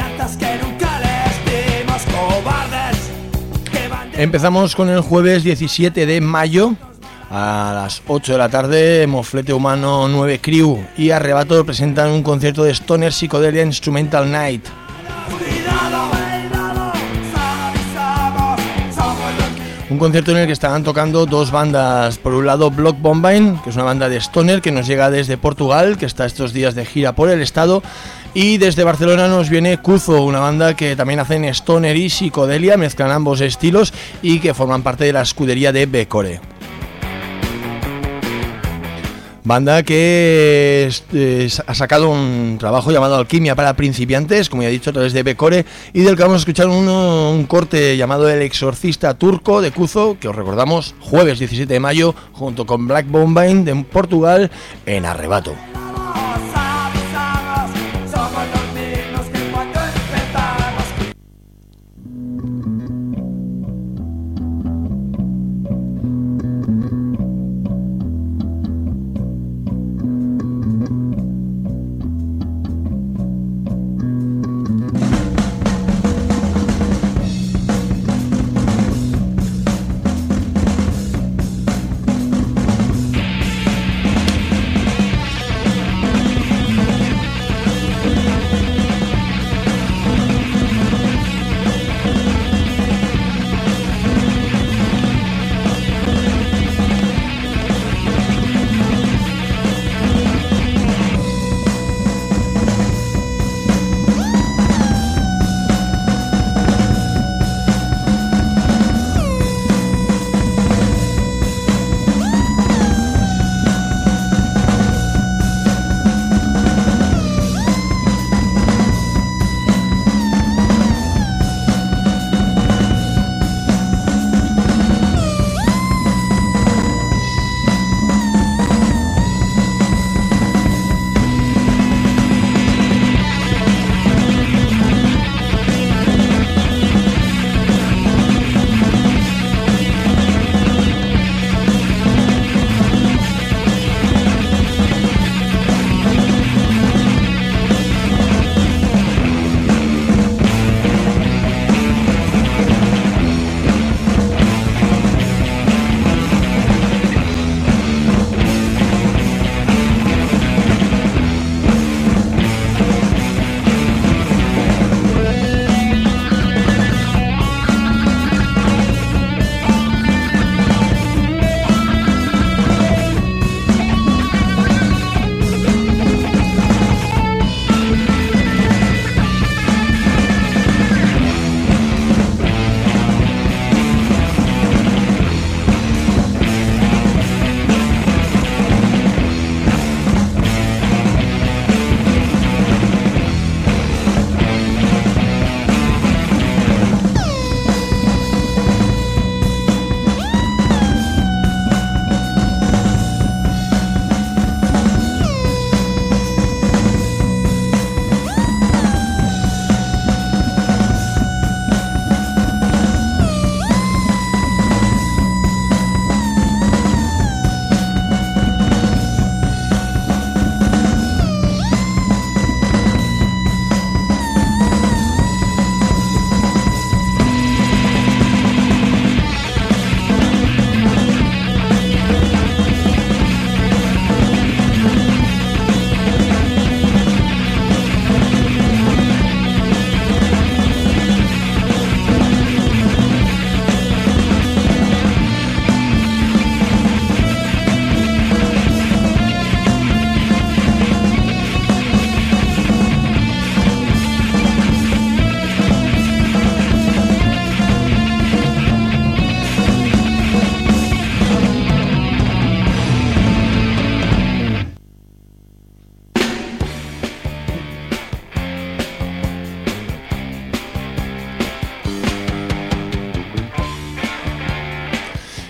Empezamos con el jueves diecisiete de mayo, a las ocho de la tarde, Moflete Humano nueve Crew y Arrebato presentan un concierto de Stoner Psychedelia Instrumental Night. Un concierto en el que estarán tocando dos bandas. Por un lado, Block Bombine, que es una banda de stoner que nos llega desde Portugal, que está estos días de gira por el estado. Y desde Barcelona nos viene Cuzo, una banda que también hacen stoner y psicodelia, mezclan ambos estilos y que forman parte de la escudería de Becore. Banda que eh, ha sacado un trabajo llamado Alquimia para principiantes, como ya he dicho, a través de Becore, y del que vamos a escuchar uno, un corte llamado El Exorcista Turco de Cuzo, que os recordamos, jueves diecisiete de mayo, junto con Black Bombine de Portugal, en Arrebato.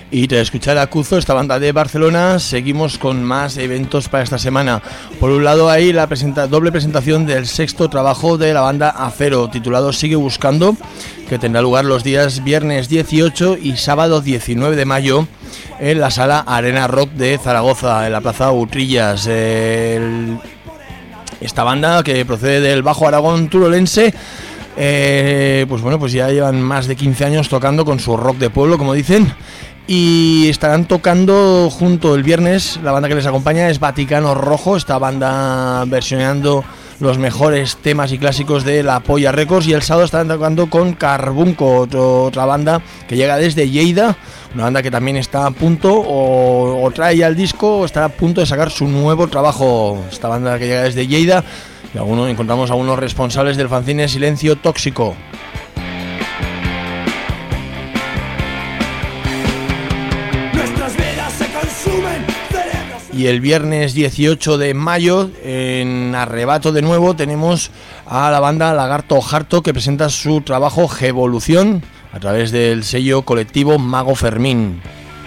Y tras escuchar a Cuzo, esta banda de Barcelona, seguimos con más eventos para esta semana. Por un lado hay la presenta- doble presentación del sexto trabajo de la banda Acero, titulado Sigue Buscando, que tendrá lugar los días viernes dieciocho y sábado diecinueve de mayo en la sala Arena Rock de Zaragoza, en la plaza Utrillas. El... Esta banda, que procede del Bajo Aragón turolense, eh, pues bueno, pues ya llevan más de quince años tocando con su rock de pueblo, como dicen. Y estarán tocando junto el viernes. La banda que les acompaña es Vaticano Rojo, esta banda versionando los mejores temas y clásicos de La Polla Records. Y el sábado estarán tocando con Carbunco, otro, otra banda que llega desde Lleida, una banda que también está a punto o, o trae ya el disco o está a punto de sacar su nuevo trabajo. Esta banda que llega desde Lleida, y algunos, encontramos a unos responsables del fanzine Silencio Tóxico. Y el viernes dieciocho de mayo, en Arrebato de nuevo, tenemos a la banda Lagarto Harto, que presenta su trabajo Gevolución a través del sello colectivo Mago Fermín.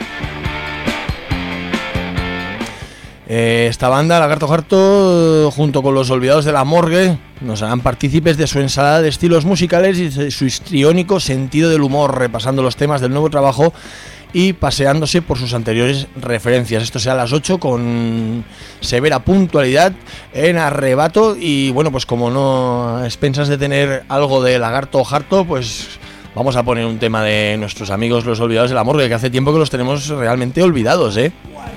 Eh, esta banda, Lagarto Harto, junto con Los Olvidados de la Morgue, nos harán partícipes de su ensalada de estilos musicales y de su histriónico sentido del humor, repasando los temas del nuevo trabajo y paseándose por sus anteriores referencias. Esto será a las ocho con severa puntualidad en Arrebato. Y bueno, pues como no a expensas de tener algo de Lagarto Harto, pues vamos a poner un tema de nuestros amigos Los Olvidados de la Morgue, que hace tiempo que los tenemos realmente olvidados, ¿eh?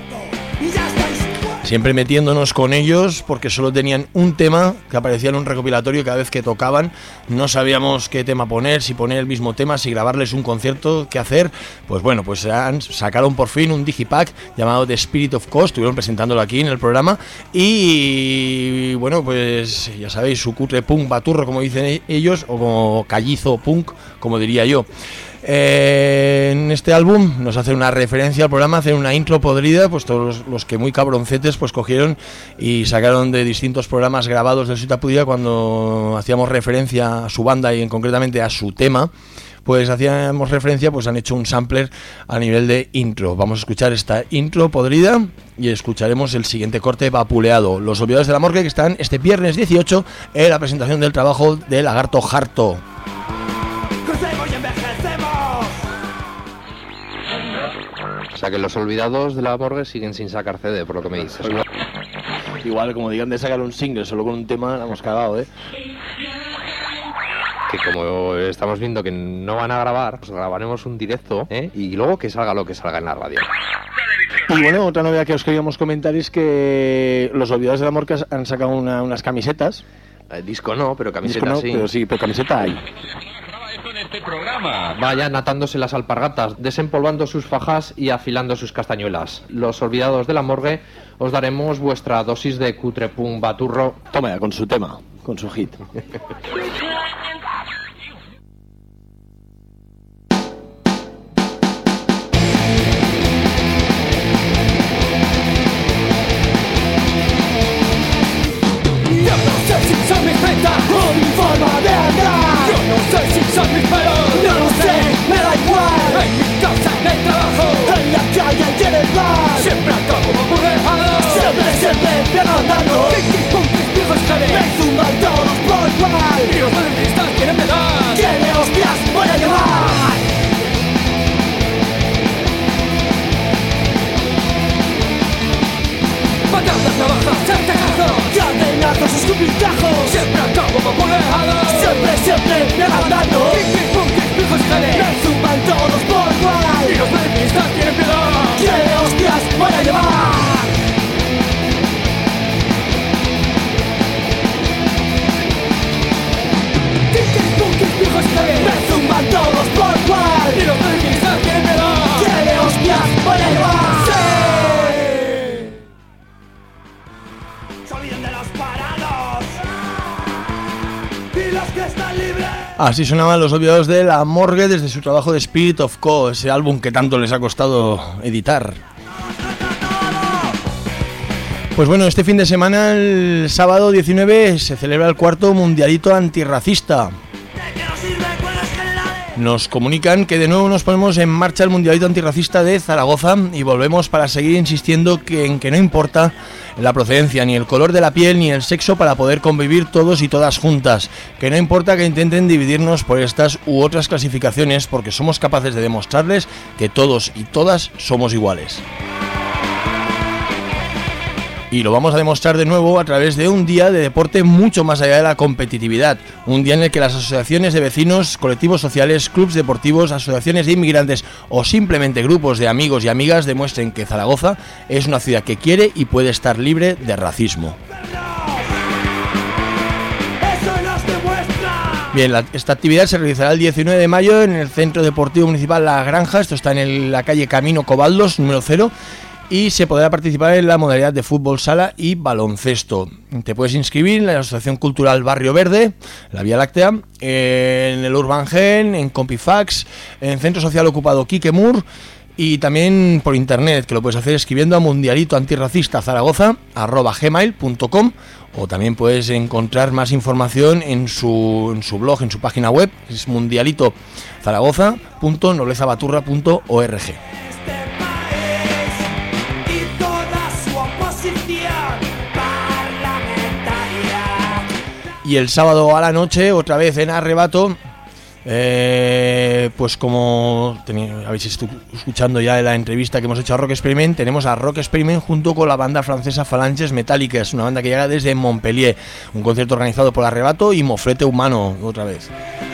Siempre metiéndonos con ellos porque solo tenían un tema que aparecía en un recopilatorio cada vez que tocaban. No sabíamos qué tema poner, si poner el mismo tema, si grabarles un concierto, qué hacer. Pues bueno, pues han, sacaron por fin un digipack llamado The Spirit of Cost, estuvieron presentándolo aquí en el programa. Y bueno, pues ya sabéis, su cutre punk baturro, como dicen ellos, o como callizo punk, como diría yo. Eh, en este álbum nos hace una referencia al programa, hacen una intro podrida, pues todos los, los que muy cabroncetes pues cogieron y sacaron de distintos programas grabados del Ciutat Pudilla cuando hacíamos referencia a su banda y en concretamente a su tema, pues hacíamos referencia, pues han hecho un sampler a nivel de intro. Vamos a escuchar esta intro podrida y escucharemos el siguiente corte vapuleado. Los Olvidados de la Morgue, que están este viernes dieciocho en la presentación del trabajo de Lagarto Harto.
O sea que Los Olvidados de la Morgue siguen sin sacar C D, por lo que me dices.
Igual, como digan de sacar un single solo con un tema, la hemos cagado, ¿eh?
Que como estamos viendo que no van a grabar, pues grabaremos un directo, ¿eh? Y luego que salga lo que salga en la radio.
Y bueno, otra novedad que os queríamos comentar es que Los Olvidados de la Morgue han sacado una, unas camisetas.
El disco no, pero camiseta
disco no,
sí.
Pero sí, pero camiseta hay.
Este programa. Vayan atándose las alpargatas, desempolvando sus fajas y afilando sus castañuelas. Los Olvidados de la Morgue, os daremos vuestra dosis de cutre pum baturro.
Toma ya, con su tema, con su hit.
Yo no sé si son mis ventas o mi forma de andar. Yo no sé si son mis pelos, no lo sé, me da igual. En mi casa, en el trabajo, en la calle y en el bar, siempre acabo aburrejado. Siempre, siempre bien andando. Kikis, punkis, viejos jale, me zumban todos por igual. Y los modernistas quieren pedal. ¿Qué hostias voy a llevar? Patadas, navajas, sartajazos, cadenazos, escupitajos. Siempre acabo vapuleado. Siempre, siempre bien andando. Kikis, punkis, viejos jale, me zumban todos por igual. Y los modernistas quieren piedad. ¿Qué hostias voy a llevar? Kikis, punkis, viejos jale, me zumban todos por igual. Y los modernistas quieren piedad. ¿Qué hostias voy a llevar?
Así sonaban Los Olvidados de la Morgue desde su trabajo de Spirit of Co, ese álbum que tanto les ha costado editar. Pues bueno, este fin de semana, el sábado diecinueve, se celebra el cuarto Mundialito Antirracista. Nos comunican que de nuevo nos ponemos en marcha el Mundialito Antirracista de Zaragoza y volvemos para seguir insistiendo que, en que no importa la procedencia, ni el color de la piel, ni el sexo para poder convivir todos y todas juntas. Que no importa que intenten dividirnos por estas u otras clasificaciones, porque somos capaces de demostrarles que todos y todas somos iguales. Y lo vamos a demostrar de nuevo a través de un día de deporte mucho más allá de la competitividad. Un día en el que las asociaciones de vecinos, colectivos sociales, clubes deportivos, asociaciones de inmigrantes o simplemente grupos de amigos y amigas demuestren que Zaragoza es una ciudad que quiere y puede estar libre de racismo. Bien, la, esta actividad se realizará el diecinueve de mayo en el Centro Deportivo Municipal La Granja. Esto está en el, la calle Camino Cobaldos, número cero. Y se podrá participar en la modalidad de fútbol sala y baloncesto. Te puedes inscribir en la Asociación Cultural Barrio Verde, la Vía Láctea, en el Urban Gen, en Compifax, en Centro Social Ocupado Quique Mur y también por internet, que lo puedes hacer escribiendo a mundialito antirracista zaragoza arroba gmail punto com, o también puedes encontrar más información en su, en su blog, en su página web, es mundialito zaragoza punto nobleza baturra punto org. Y el sábado a la noche, otra vez en Arrebato, eh, pues como tenía, habéis estado escuchando ya la entrevista que hemos hecho a Rock Experiment, tenemos a Rock Experiment junto con la banda francesa Phalanges Metálicas, una banda que llega desde Montpellier, un concierto organizado por Arrebato y Moflete Humano, otra vez.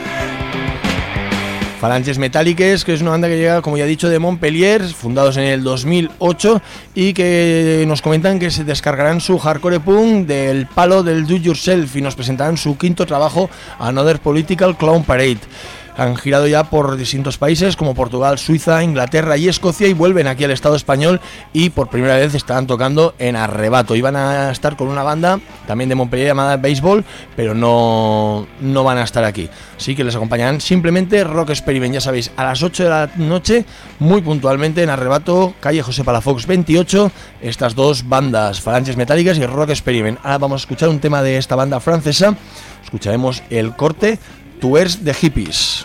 Phalanges Metálicas, que es una banda que llega, como ya he dicho, de Montpellier, fundados en el dos mil ocho, y que nos comentan que se descargarán su hardcore punk del palo del do yourself y nos presentarán su quinto trabajo, Another Political Clown Parade. Han girado ya por distintos países como Portugal, Suiza, Inglaterra y Escocia y vuelven aquí al Estado español y por primera vez estarán tocando en Arrebato. Iban a estar con una banda también de Montpellier llamada Baseball, pero no, no van a estar aquí. Así que les acompañarán simplemente Rock Experiment, ya sabéis, a las ocho de la noche, muy puntualmente en Arrebato, calle José Palafox veintiocho, estas dos bandas, Phalanges Metálicas y Rock Experiment. Ahora vamos a escuchar un tema de esta banda francesa, escucharemos el corte Tours de Hippies.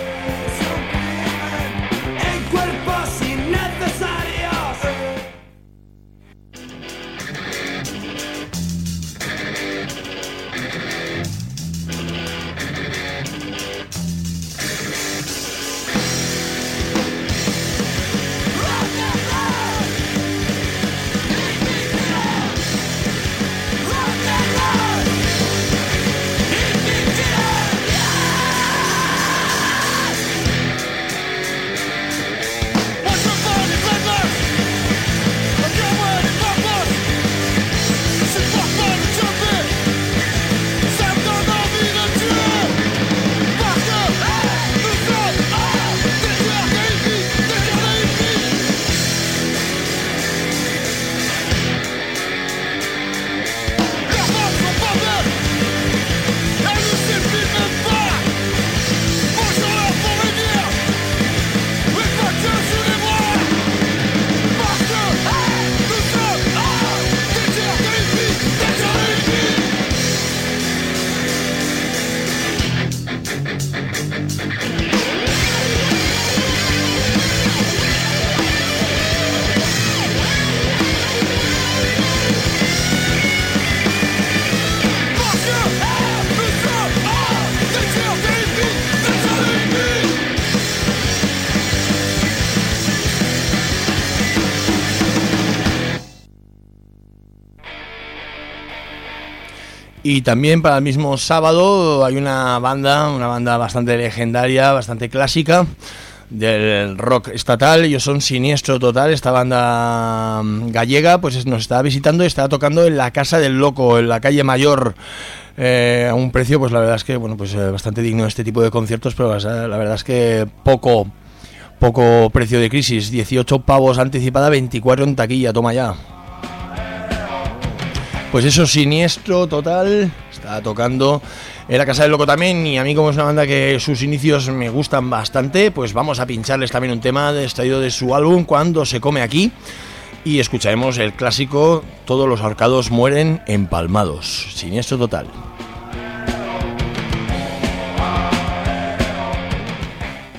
Y también para el mismo sábado hay una banda, una banda bastante legendaria, bastante clásica del rock estatal. Ellos son Siniestro Total. Esta banda gallega pues nos está visitando y está tocando en la Casa del Loco, en la calle Mayor, eh, a un precio pues la verdad es que bueno pues eh, bastante digno este tipo de conciertos, pero la verdad es que poco poco precio de crisis. Dieciocho pavos anticipada, veinticuatro en taquilla, toma ya. Pues eso, Siniestro Total está tocando en la Casa del Loco también, y a mí como es una banda que sus inicios me gustan bastante, pues vamos a pincharles también un tema extraído de su álbum Cuando se come aquí, y escucharemos el clásico Todos los ahorcados mueren empalmados. Siniestro Total.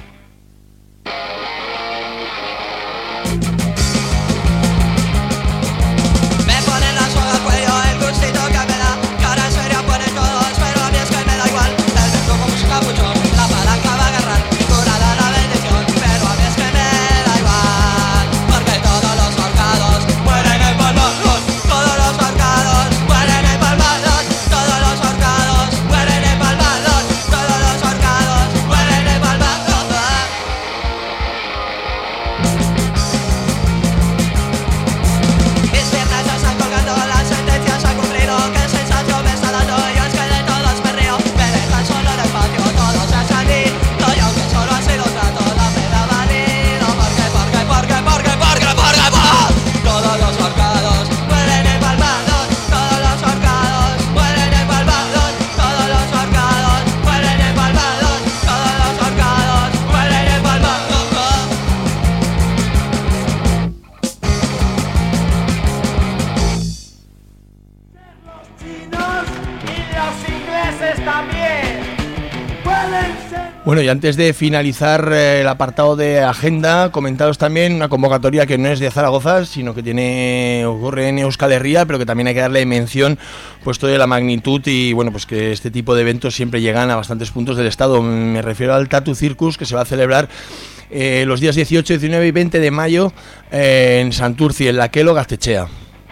Bueno, y antes de finalizar eh, el apartado de agenda, comentaros también una convocatoria que no es de Zaragoza, sino que tiene ocurre en Euskal Herria, pero que también hay que darle mención, puesto de la magnitud y bueno, pues que este tipo de eventos siempre llegan a bastantes puntos del estado. Me refiero al Tattoo Circus, que se va a celebrar eh, los días dieciocho, diecinueve y veinte de mayo eh, en Santurci, en Lakelo, Gaztechea.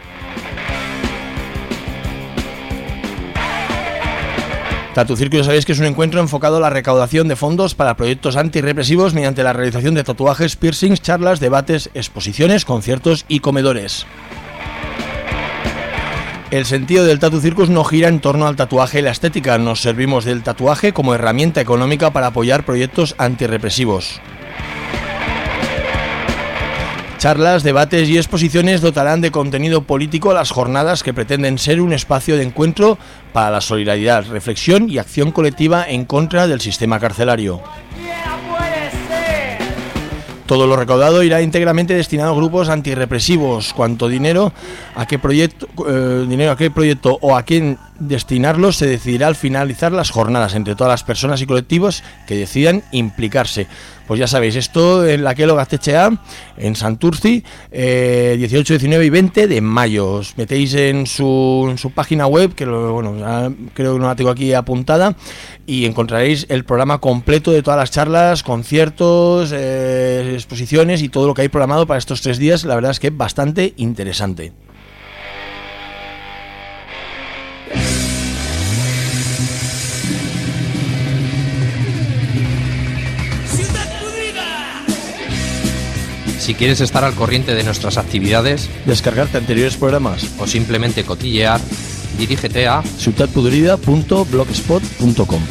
Tattoo Circus, ya sabéis que es un encuentro enfocado a la recaudación de fondos para proyectos antirrepresivos mediante la realización de tatuajes, piercings, charlas, debates, exposiciones, conciertos y comedores. El sentido del Tattoo Circus no gira en torno al tatuaje y la estética. Nos servimos del tatuaje como herramienta económica para apoyar proyectos antirrepresivos. Charlas, debates y exposiciones dotarán de contenido político a las jornadas que pretenden ser un espacio de encuentro para la solidaridad, reflexión y acción colectiva en contra del sistema carcelario. Todo lo recaudado irá íntegramente destinado a grupos antirrepresivos. Cuánto dinero, a qué proyecto, eh, dinero a qué proyecto o a quién destinarlo se decidirá al finalizar las jornadas entre todas las personas y colectivos que decidan implicarse. Pues ya sabéis, esto en Lakelo, Gaztechea, en Santurci, eh, dieciocho, diecinueve y veinte de mayo. Os metéis en su, en su página web, que lo, bueno, creo que no la tengo aquí apuntada, y encontraréis el programa completo de todas las charlas, conciertos, eh, exposiciones y todo lo que hay programado para estos tres días. La verdad es que es bastante interesante.
Si quieres estar al corriente de nuestras actividades,
descargarte anteriores programas
o simplemente cotillear, dirígete a
ciutat podrida punto blogspot punto com.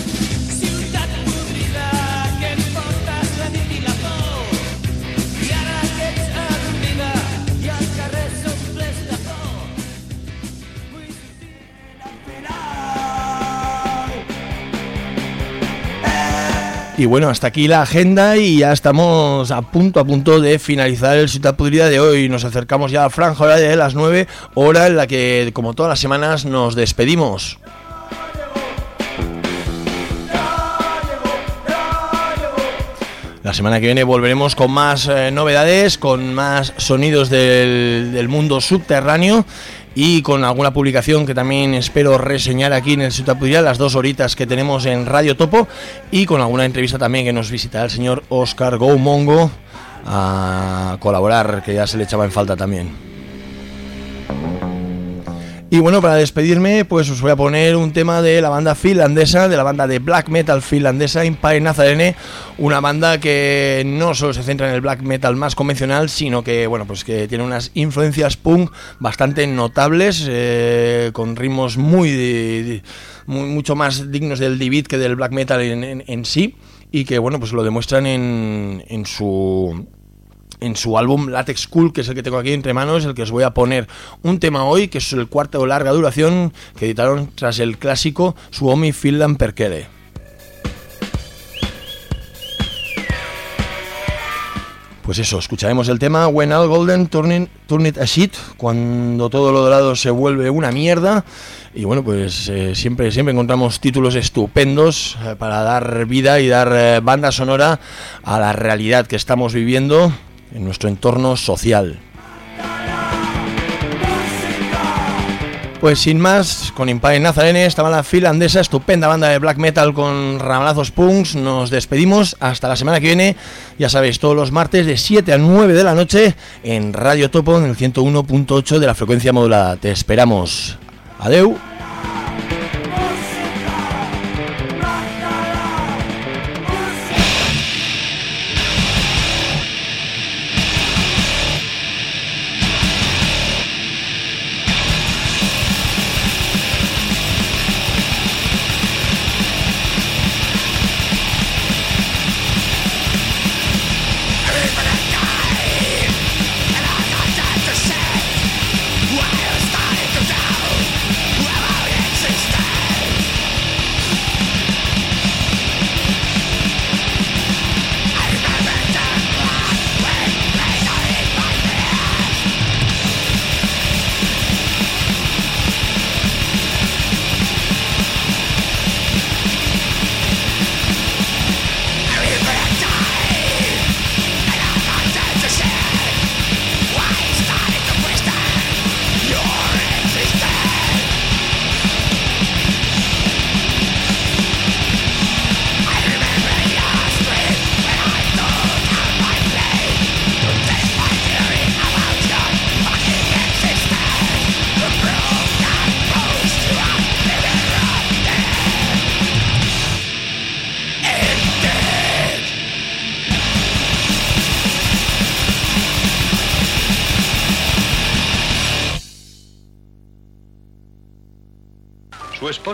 Y bueno, hasta aquí la agenda y ya estamos a punto a punto de finalizar el Ciutat Podrida de hoy. Nos acercamos ya a la franja horaria de las nueve, hora en la que, como todas las semanas, nos despedimos. La semana que viene volveremos con más eh, novedades, con más sonidos del, del mundo subterráneo y con alguna publicación que también espero reseñar aquí en el Ciutat Podrida, las dos horitas que tenemos en Radio Topo, y con alguna entrevista también que nos visitará el señor Oscar Goumongo a colaborar, que ya se le echaba en falta también. Y bueno, para despedirme, pues os voy a poner un tema de la banda finlandesa, de la banda de black metal finlandesa, Impale Nazarene, una banda que no solo se centra en el black metal más convencional, sino que, bueno, pues que tiene unas influencias punk bastante notables, eh, con ritmos muy, de, muy mucho más dignos del D-beat que del black metal en, en, en sí, y que, bueno, pues lo demuestran en, en su... en su álbum Latex Cool, que es el que tengo aquí entre manos, el que os voy a poner un tema hoy, que es el cuarto de larga duración que editaron tras el clásico Suomi Finland Perkele. Pues eso, escucharemos el tema When All Golden Turn, turn It a Shit, cuando todo lo dorado se vuelve una mierda. Y bueno, pues eh, siempre, siempre encontramos títulos estupendos eh, para dar vida y dar eh, banda sonora a la realidad que estamos viviendo en nuestro entorno social. Pues sin más, con Impale Nazarene, esta banda finlandesa, estupenda banda de black metal con ramalazos punks, nos despedimos hasta la semana que viene, ya sabéis, todos los martes de siete a nueve de la noche en Radio Topo en el ciento uno punto ocho de la frecuencia modulada. Te esperamos. Adeu.